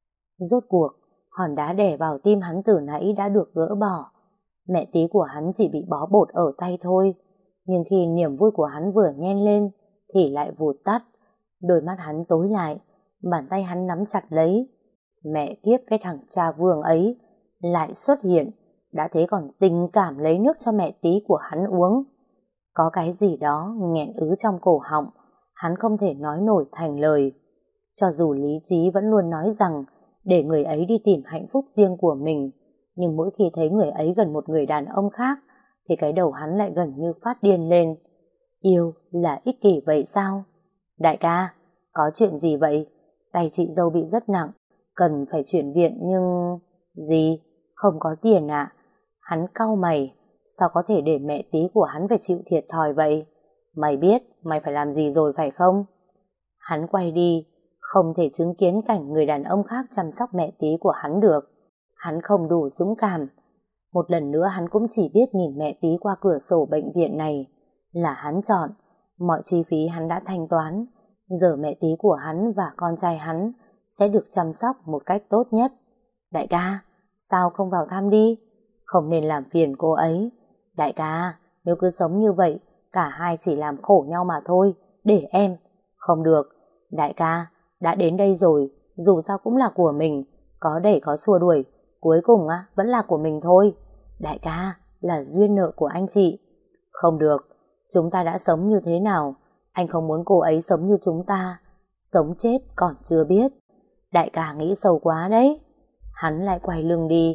Rốt cuộc, hòn đá đè vào tim hắn từ nãy đã được gỡ bỏ. Mẹ tí của hắn chỉ bị bó bột ở tay thôi, nhưng khi niềm vui của hắn vừa nhen lên thì lại vụt tắt. Đôi mắt hắn tối lại, bàn tay hắn nắm chặt lấy. Mẹ kiếp, cái thằng cha Vương ấy lại xuất hiện, đã thế còn tình cảm lấy nước cho mẹ tí của hắn uống. Có cái gì đó nghẹn ứ trong cổ họng, hắn không thể nói nổi thành lời. Cho dù lý trí vẫn luôn nói rằng để người ấy đi tìm hạnh phúc riêng của mình, nhưng mỗi khi thấy người ấy gần một người đàn ông khác thì cái đầu hắn lại gần như phát điên lên. Yêu là ích kỷ vậy sao? Đại ca, có chuyện gì vậy? Tay chị dâu bị rất nặng, cần phải chuyển viện nhưng... Gì? Không có tiền à? Hắn cau mày, sao có thể để mẹ tí của hắn phải chịu thiệt thòi vậy? Mày biết mày phải làm gì rồi phải không? Hắn quay đi, không thể chứng kiến cảnh người đàn ông khác chăm sóc mẹ tí của hắn được. Hắn không đủ dũng cảm. Một lần nữa hắn cũng chỉ biết nhìn mẹ tí qua cửa sổ bệnh viện này là hắn chọn. Mọi chi phí hắn đã thanh toán. Giờ mẹ tí của hắn và con trai hắn sẽ được chăm sóc một cách tốt nhất. Đại ca, sao không vào thăm đi? Không nên làm phiền cô ấy. Đại ca, nếu cứ sống như vậy, cả hai chỉ làm khổ nhau mà thôi. Để em. Không được. Đại ca, đã đến đây rồi, dù sao cũng là của mình. Có đẩy có xua đuổi, cuối cùng á vẫn là của mình thôi. Đại ca, là duyên nợ của anh chị. Không được, chúng ta đã sống như thế nào, anh không muốn cô ấy sống như chúng ta. Sống chết còn chưa biết. Đại ca nghĩ sâu quá đấy. Hắn lại quay lưng đi.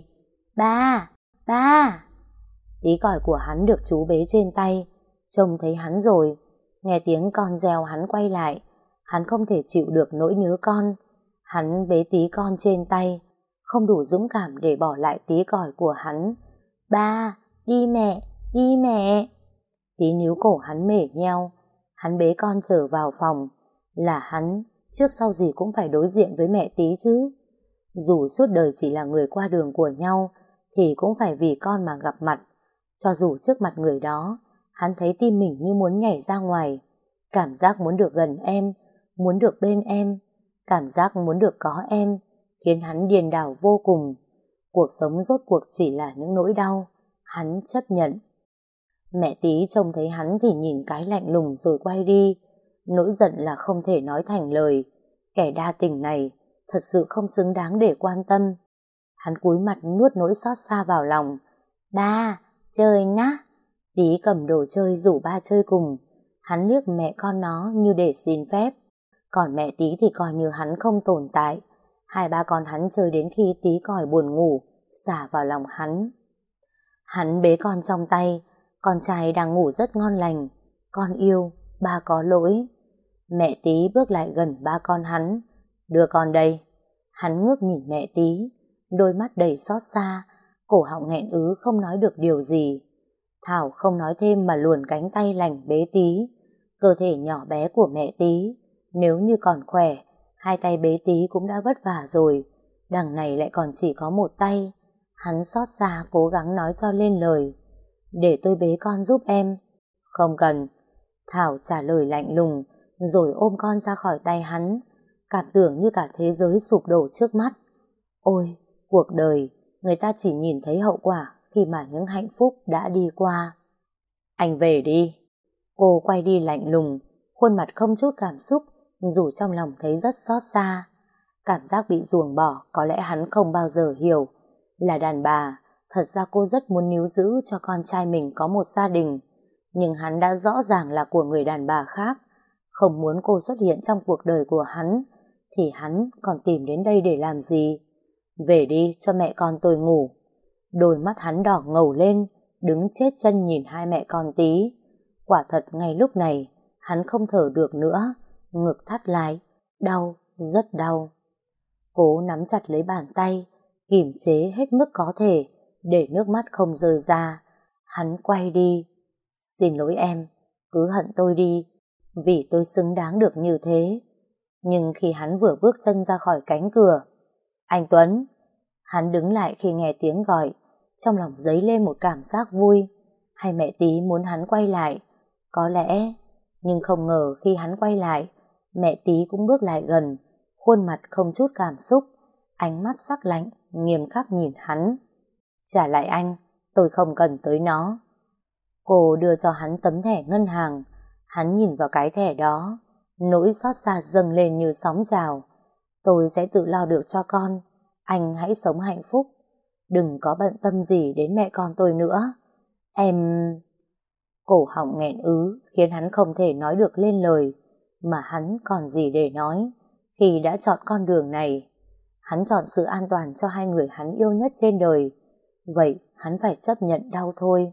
Ba, ba. Tí còi của hắn được chú bế trên tay. Trông thấy hắn rồi, nghe tiếng con reo hắn quay lại. Hắn không thể chịu được nỗi nhớ con. Hắn bế tí con trên tay, không đủ dũng cảm để bỏ lại tí còi của hắn. Ba, đi mẹ, đi mẹ. Tí níu cổ hắn mể nheo. Hắn bế con trở vào phòng. Là hắn, trước sau gì cũng phải đối diện với mẹ tí chứ. Dù suốt đời chỉ là người qua đường của nhau, thì cũng phải vì con mà gặp mặt. Cho dù trước mặt người đó, hắn thấy tim mình như muốn nhảy ra ngoài. Cảm giác muốn được gần em, muốn được bên em, cảm giác muốn được có em, khiến hắn điên đảo vô cùng. Cuộc sống rốt cuộc chỉ là những nỗi đau. Hắn chấp nhận. Mẹ tí trông thấy hắn thì nhìn cái lạnh lùng rồi quay đi. Nỗi giận là không thể nói thành lời. Kẻ đa tình này thật sự không xứng đáng để quan tâm. Hắn cúi mặt nuốt nỗi xót xa vào lòng. Ba, chơi nhá. Tí cầm đồ chơi rủ ba chơi cùng. Hắn liếc mẹ con nó như để xin phép. Còn mẹ tí thì coi như hắn không tồn tại. Hai ba con hắn chơi đến khi tí còi buồn ngủ, xả vào lòng hắn. Hắn bế con trong tay. Con trai đang ngủ rất ngon lành. Con yêu, ba có lỗi. Mẹ tí bước lại gần ba con hắn. Đưa con đây. Hắn ngước nhìn mẹ tí, đôi mắt đầy xót xa, cổ họng nghẹn ứ không nói được điều gì. Thảo không nói thêm mà luồn cánh tay lành bế tí. Cơ thể nhỏ bé của mẹ tí, nếu như còn khỏe, hai tay bế tí cũng đã vất vả rồi. Đằng này lại còn chỉ có một tay. Hắn xót xa cố gắng nói cho lên lời. Để tôi bế con giúp em. Không cần. Thảo trả lời lạnh lùng, rồi ôm con ra khỏi tay hắn. Cảm tưởng như cả thế giới sụp đổ trước mắt. Ôi, cuộc đời, người ta chỉ nhìn thấy hậu quả khi mà những hạnh phúc đã đi qua. Anh về đi. Cô quay đi lạnh lùng, khuôn mặt không chút cảm xúc, dù trong lòng thấy rất xót xa. Cảm giác bị ruồng bỏ có lẽ hắn không bao giờ hiểu. Là đàn bà, thật ra cô rất muốn níu giữ cho con trai mình có một gia đình. Nhưng hắn đã rõ ràng là của người đàn bà khác. Không muốn cô xuất hiện trong cuộc đời của hắn, thì hắn còn tìm đến đây để làm gì? Về đi cho mẹ con tôi ngủ. Đôi mắt hắn đỏ ngầu lên, đứng chết chân nhìn hai mẹ con tí. Quả thật ngay lúc này, hắn không thở được nữa, ngực thắt lại, đau, rất đau. Cố nắm chặt lấy bàn tay, kìm chế hết mức có thể, để nước mắt không rơi ra. Hắn quay đi. Xin lỗi em, cứ hận tôi đi, vì tôi xứng đáng được như thế. Nhưng khi hắn vừa bước chân ra khỏi cánh cửa, Anh Tuấn. Hắn đứng lại khi nghe tiếng gọi, trong lòng dấy lên một cảm giác vui. Hay mẹ Tí muốn hắn quay lại? Có lẽ, nhưng không ngờ khi hắn quay lại, mẹ Tí cũng bước lại gần, khuôn mặt không chút cảm xúc, ánh mắt sắc lạnh, nghiêm khắc nhìn hắn. Trả lại anh, tôi không cần tới nó. Cô đưa cho hắn tấm thẻ ngân hàng, hắn nhìn vào cái thẻ đó, nỗi xót xa dâng lên như sóng trào. Tôi sẽ tự lo được cho con, anh hãy sống hạnh phúc, đừng có bận tâm gì đến mẹ con tôi nữa. Em... Cổ họng nghẹn ứ khiến hắn không thể nói được lên lời, mà hắn còn gì để nói khi đã chọn con đường này. Hắn chọn sự an toàn cho hai người hắn yêu nhất trên đời, vậy hắn phải chấp nhận đau thôi.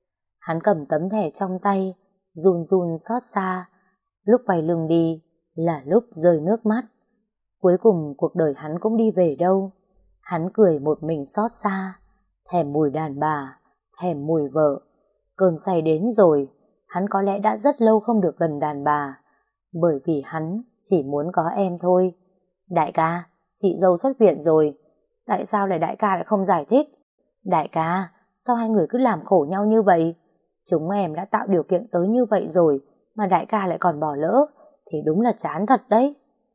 Hắn cầm tấm thẻ trong tay, run run xót xa. Lúc quay lưng đi là lúc rơi nước mắt. Cuối cùng cuộc đời hắn cũng đi về đâu. Hắn cười một mình xót xa, thèm mùi đàn bà, thèm mùi vợ. Cơn say đến rồi, hắn có lẽ đã rất lâu không được gần đàn bà, bởi vì hắn chỉ muốn có em thôi. Đại ca, chị dâu xuất viện rồi. Tại sao lại đại ca lại không giải thích? Đại ca, sao hai người cứ làm khổ nhau như vậy? Chúng em đã tạo điều kiện tới như vậy rồi, mà đại ca lại còn bỏ lỡ, thì đúng là chán thật đấy.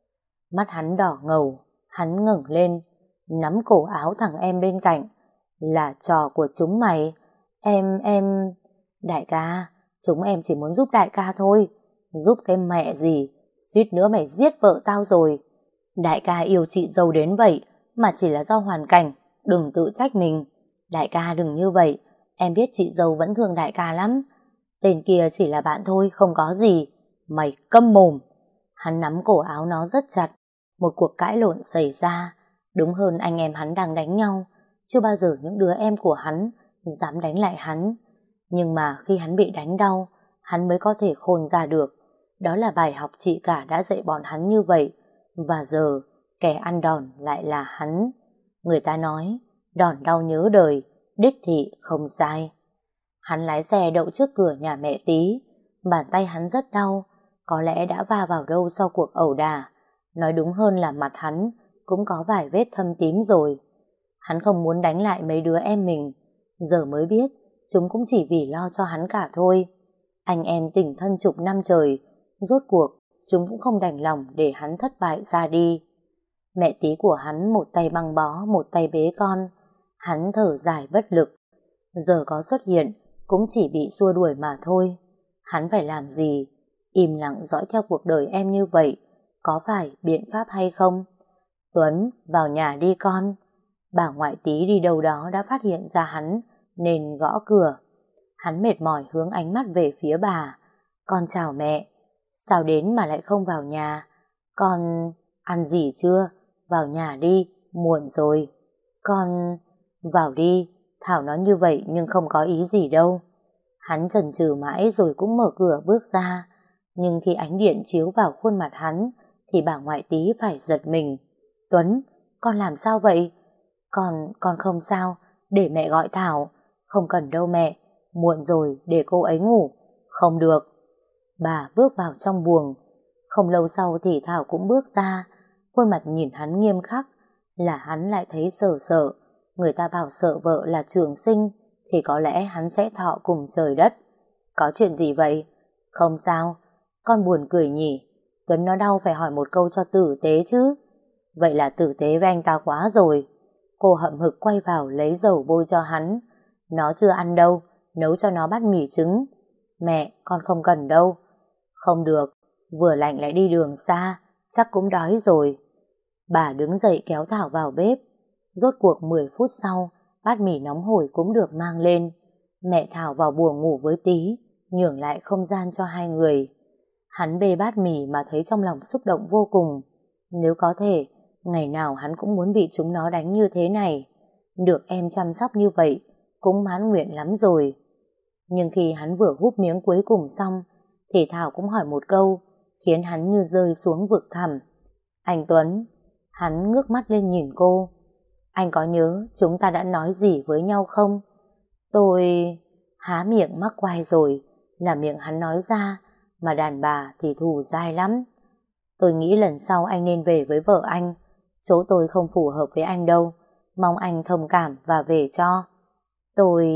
Mắt hắn đỏ ngầu, hắn ngẩng lên, nắm cổ áo thằng em bên cạnh. Là trò của chúng mày. Em, em... Đại ca, chúng em chỉ muốn giúp đại ca thôi. Giúp cái mẹ gì, suýt nữa mày giết vợ tao rồi. Đại ca yêu chị dâu đến vậy, mà chỉ là do hoàn cảnh, đừng tự trách mình. Đại ca đừng như vậy, em biết chị dâu vẫn thương đại ca lắm. Tên kia chỉ là bạn thôi, không có gì. Mày câm mồm. Hắn nắm cổ áo nó rất chặt. Một cuộc cãi lộn xảy ra. Đúng hơn anh em hắn đang đánh nhau. Chưa bao giờ những đứa em của hắn dám đánh lại hắn. Nhưng mà khi hắn bị đánh đau, hắn mới có thể khôn ra được. Đó là bài học chị cả đã dạy bọn hắn như vậy. Và giờ, kẻ ăn đòn lại là hắn. Người ta nói, đòn đau nhớ đời, đích thị không sai. Hắn lái xe đậu trước cửa nhà mẹ Tí. Bàn tay hắn rất đau, có lẽ đã va vào đâu sau cuộc ẩu đả. Nói đúng hơn là mặt hắn cũng có vài vết thâm tím rồi. Hắn không muốn đánh lại mấy đứa em mình. Giờ mới biết, chúng cũng chỉ vì lo cho hắn cả thôi. Anh em tình thân chục năm trời, rốt cuộc chúng cũng không đành lòng để hắn thất bại ra đi. Mẹ Tí của hắn một tay băng bó, một tay bế con. Hắn thở dài bất lực. Giờ có xuất hiện cũng chỉ bị xua đuổi mà thôi. Hắn phải làm gì? Im lặng dõi theo cuộc đời em như vậy, có phải biện pháp hay không? Tuấn, vào nhà đi con. Bà ngoại Tí đi đâu đó đã phát hiện ra hắn, nên gõ cửa. Hắn mệt mỏi hướng ánh mắt về phía bà. Con chào mẹ. Sao đến mà lại không vào nhà? Con... ăn gì chưa? Vào nhà đi, muộn rồi. Con... vào đi. Thảo nói như vậy nhưng không có ý gì đâu. Hắn chần chừ mãi rồi cũng mở cửa bước ra. Nhưng khi ánh điện chiếu vào khuôn mặt hắn thì bà ngoại Tí phải giật mình. Tuấn, con làm sao vậy? Con, con không sao, để mẹ gọi Thảo. Không cần đâu mẹ, muộn rồi để cô ấy ngủ. Không được. Bà bước vào trong buồng. Không lâu sau thì Thảo cũng bước ra. Khuôn mặt nhìn hắn nghiêm khắc, là hắn lại thấy sợ sợ. Người ta bảo sợ vợ là trường sinh, thì có lẽ hắn sẽ thọ cùng trời đất. Có chuyện gì vậy? Không sao, con buồn cười nhỉ. Tuấn nó đau phải hỏi một câu cho tử tế chứ. Vậy là tử tế với anh ta quá rồi. Cô hậm hực quay vào lấy dầu bôi cho hắn. Nó chưa ăn đâu, nấu cho nó bát mì trứng. Mẹ, con không cần đâu. Không được, vừa lạnh lại đi đường xa, chắc cũng đói rồi. Bà đứng dậy kéo Thảo vào bếp. Rốt cuộc mười phút sau, bát mì nóng hổi cũng được mang lên. Mẹ Thảo vào buồng ngủ với Tí, nhường lại không gian cho hai người. Hắn bê bát mì mà thấy trong lòng xúc động vô cùng. Nếu có thể, ngày nào hắn cũng muốn bị chúng nó đánh như thế này. Được em chăm sóc như vậy, cũng mãn nguyện lắm rồi. Nhưng khi hắn vừa húp miếng cuối cùng xong, thì Thảo cũng hỏi một câu, khiến hắn như rơi xuống vực thẳm. Anh Tuấn. Hắn ngước mắt lên nhìn cô. Anh có nhớ chúng ta đã nói gì với nhau không? Tôi... Há miệng mắc quai rồi, là miệng hắn nói ra, mà đàn bà thì thù dai lắm. Tôi nghĩ lần sau anh nên về với vợ anh. chỗ tôi không phù hợp với anh đâu, mong anh thông cảm và về cho. Tôi...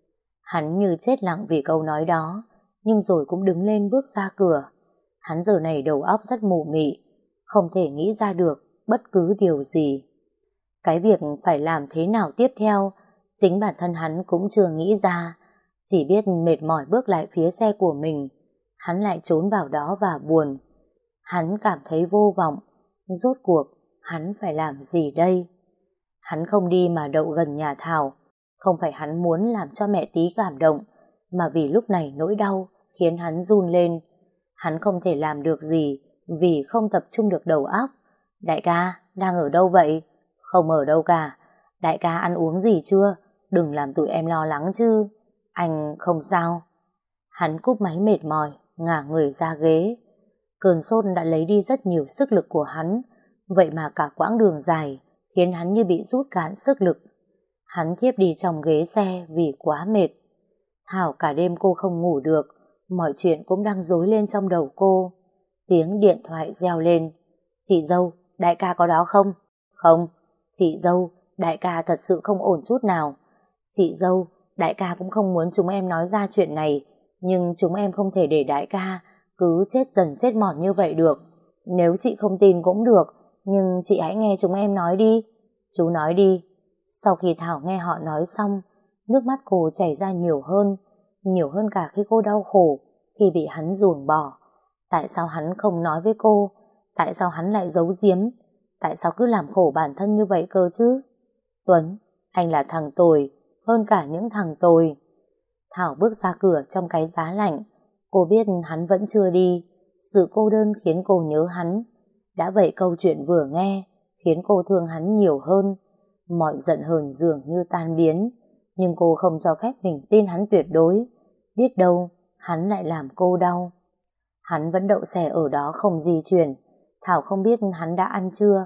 Hắn như chết lặng vì câu nói đó, nhưng rồi cũng đứng lên bước ra cửa. Hắn giờ này đầu óc rất mù mị, không thể nghĩ ra được bất cứ điều gì. Cái việc phải làm thế nào tiếp theo, chính bản thân hắn cũng chưa nghĩ ra, chỉ biết mệt mỏi bước lại phía xe của mình. Hắn lại trốn vào đó và buồn. Hắn cảm thấy vô vọng, rốt cuộc hắn phải làm gì đây? Hắn không đi mà đậu gần nhà Thảo, không phải hắn muốn làm cho mẹ Tí cảm động, mà vì lúc này nỗi đau khiến hắn run lên. Hắn không thể làm được gì vì không tập trung được đầu óc. Đại ca, đang ở đâu vậy? Không ở đâu cả. Đại ca ăn uống gì chưa? Đừng làm tụi em lo lắng chứ. Anh không sao. Hắn cúp máy mệt mỏi, ngả người ra ghế. Cơn sốt đã lấy đi rất nhiều sức lực của hắn, vậy mà cả quãng đường dài khiến hắn như bị rút cạn sức lực. Hắn thiếp đi trong ghế xe vì quá mệt. Thảo cả đêm cô không ngủ được, mọi chuyện cũng đang rối lên trong đầu cô. Tiếng điện thoại reo lên. Chị dâu, đại ca có đó không? Không. Chị dâu, đại ca thật sự không ổn chút nào. Chị dâu, đại ca cũng không muốn chúng em nói ra chuyện này, nhưng chúng em không thể để đại ca cứ chết dần chết mòn như vậy được. Nếu chị không tin cũng được, nhưng chị hãy nghe chúng em nói đi. Chú nói đi. Sau khi Thảo nghe họ nói xong, nước mắt cô chảy ra nhiều hơn, nhiều hơn cả khi cô đau khổ, khi bị hắn ruồng bỏ. Tại sao hắn không nói với cô? Tại sao hắn lại giấu giếm? Tại sao cứ làm khổ bản thân như vậy cơ chứ? Tuấn, anh là thằng tồi, hơn cả những thằng tồi. Thảo bước ra cửa trong cái giá lạnh. Cô biết hắn vẫn chưa đi. Sự cô đơn khiến cô nhớ hắn. Đã vậy câu chuyện vừa nghe khiến cô thương hắn nhiều hơn. Mọi giận hờn dường như tan biến, nhưng cô không cho phép mình tin hắn tuyệt đối. Biết đâu hắn lại làm cô đau. Hắn vẫn đậu xe ở đó không di chuyển. Thảo không biết hắn đã ăn chưa.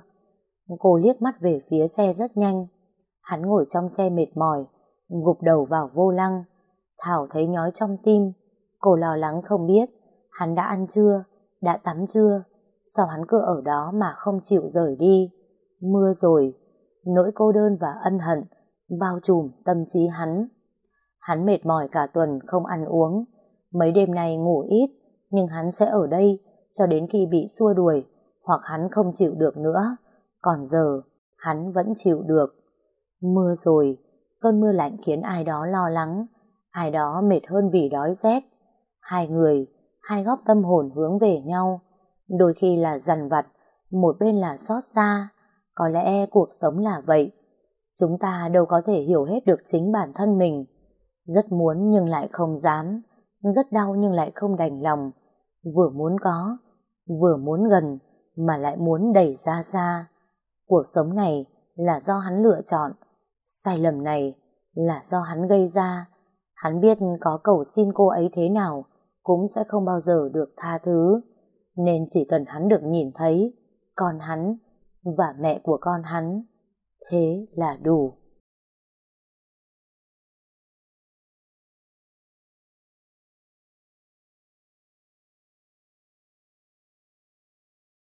Cô liếc mắt về phía xe rất nhanh. Hắn ngồi trong xe mệt mỏi, gục đầu vào vô lăng. Thảo thấy nhói trong tim. Cô lo lắng không biết hắn đã ăn chưa, đã tắm chưa, sao hắn cứ ở đó mà không chịu rời đi. Mưa rồi, nỗi cô đơn và ân hận bao trùm tâm trí hắn. Hắn mệt mỏi cả tuần không ăn uống. Mấy đêm nay ngủ ít, nhưng hắn sẽ ở đây cho đến khi bị xua đuổi, hoặc hắn không chịu được nữa. Còn giờ, hắn vẫn chịu được. Mưa rồi, cơn mưa lạnh khiến ai đó lo lắng, ai đó mệt hơn vì đói rét. Hai người, hai góc tâm hồn hướng về nhau. Đôi khi là dằn vặt, một bên là xót xa. Có lẽ cuộc sống là vậy. Chúng ta đâu có thể hiểu hết được chính bản thân mình. Rất muốn nhưng lại không dám, rất đau nhưng lại không đành lòng. Vừa muốn có, vừa muốn gần, mà lại muốn đẩy ra xa. Cuộc sống này là do hắn lựa chọn, sai lầm này là do hắn gây ra. Hắn biết có cầu xin cô ấy thế nào cũng sẽ không bao giờ được tha thứ, nên chỉ cần hắn được nhìn thấy con hắn và mẹ của con hắn, thế là đủ.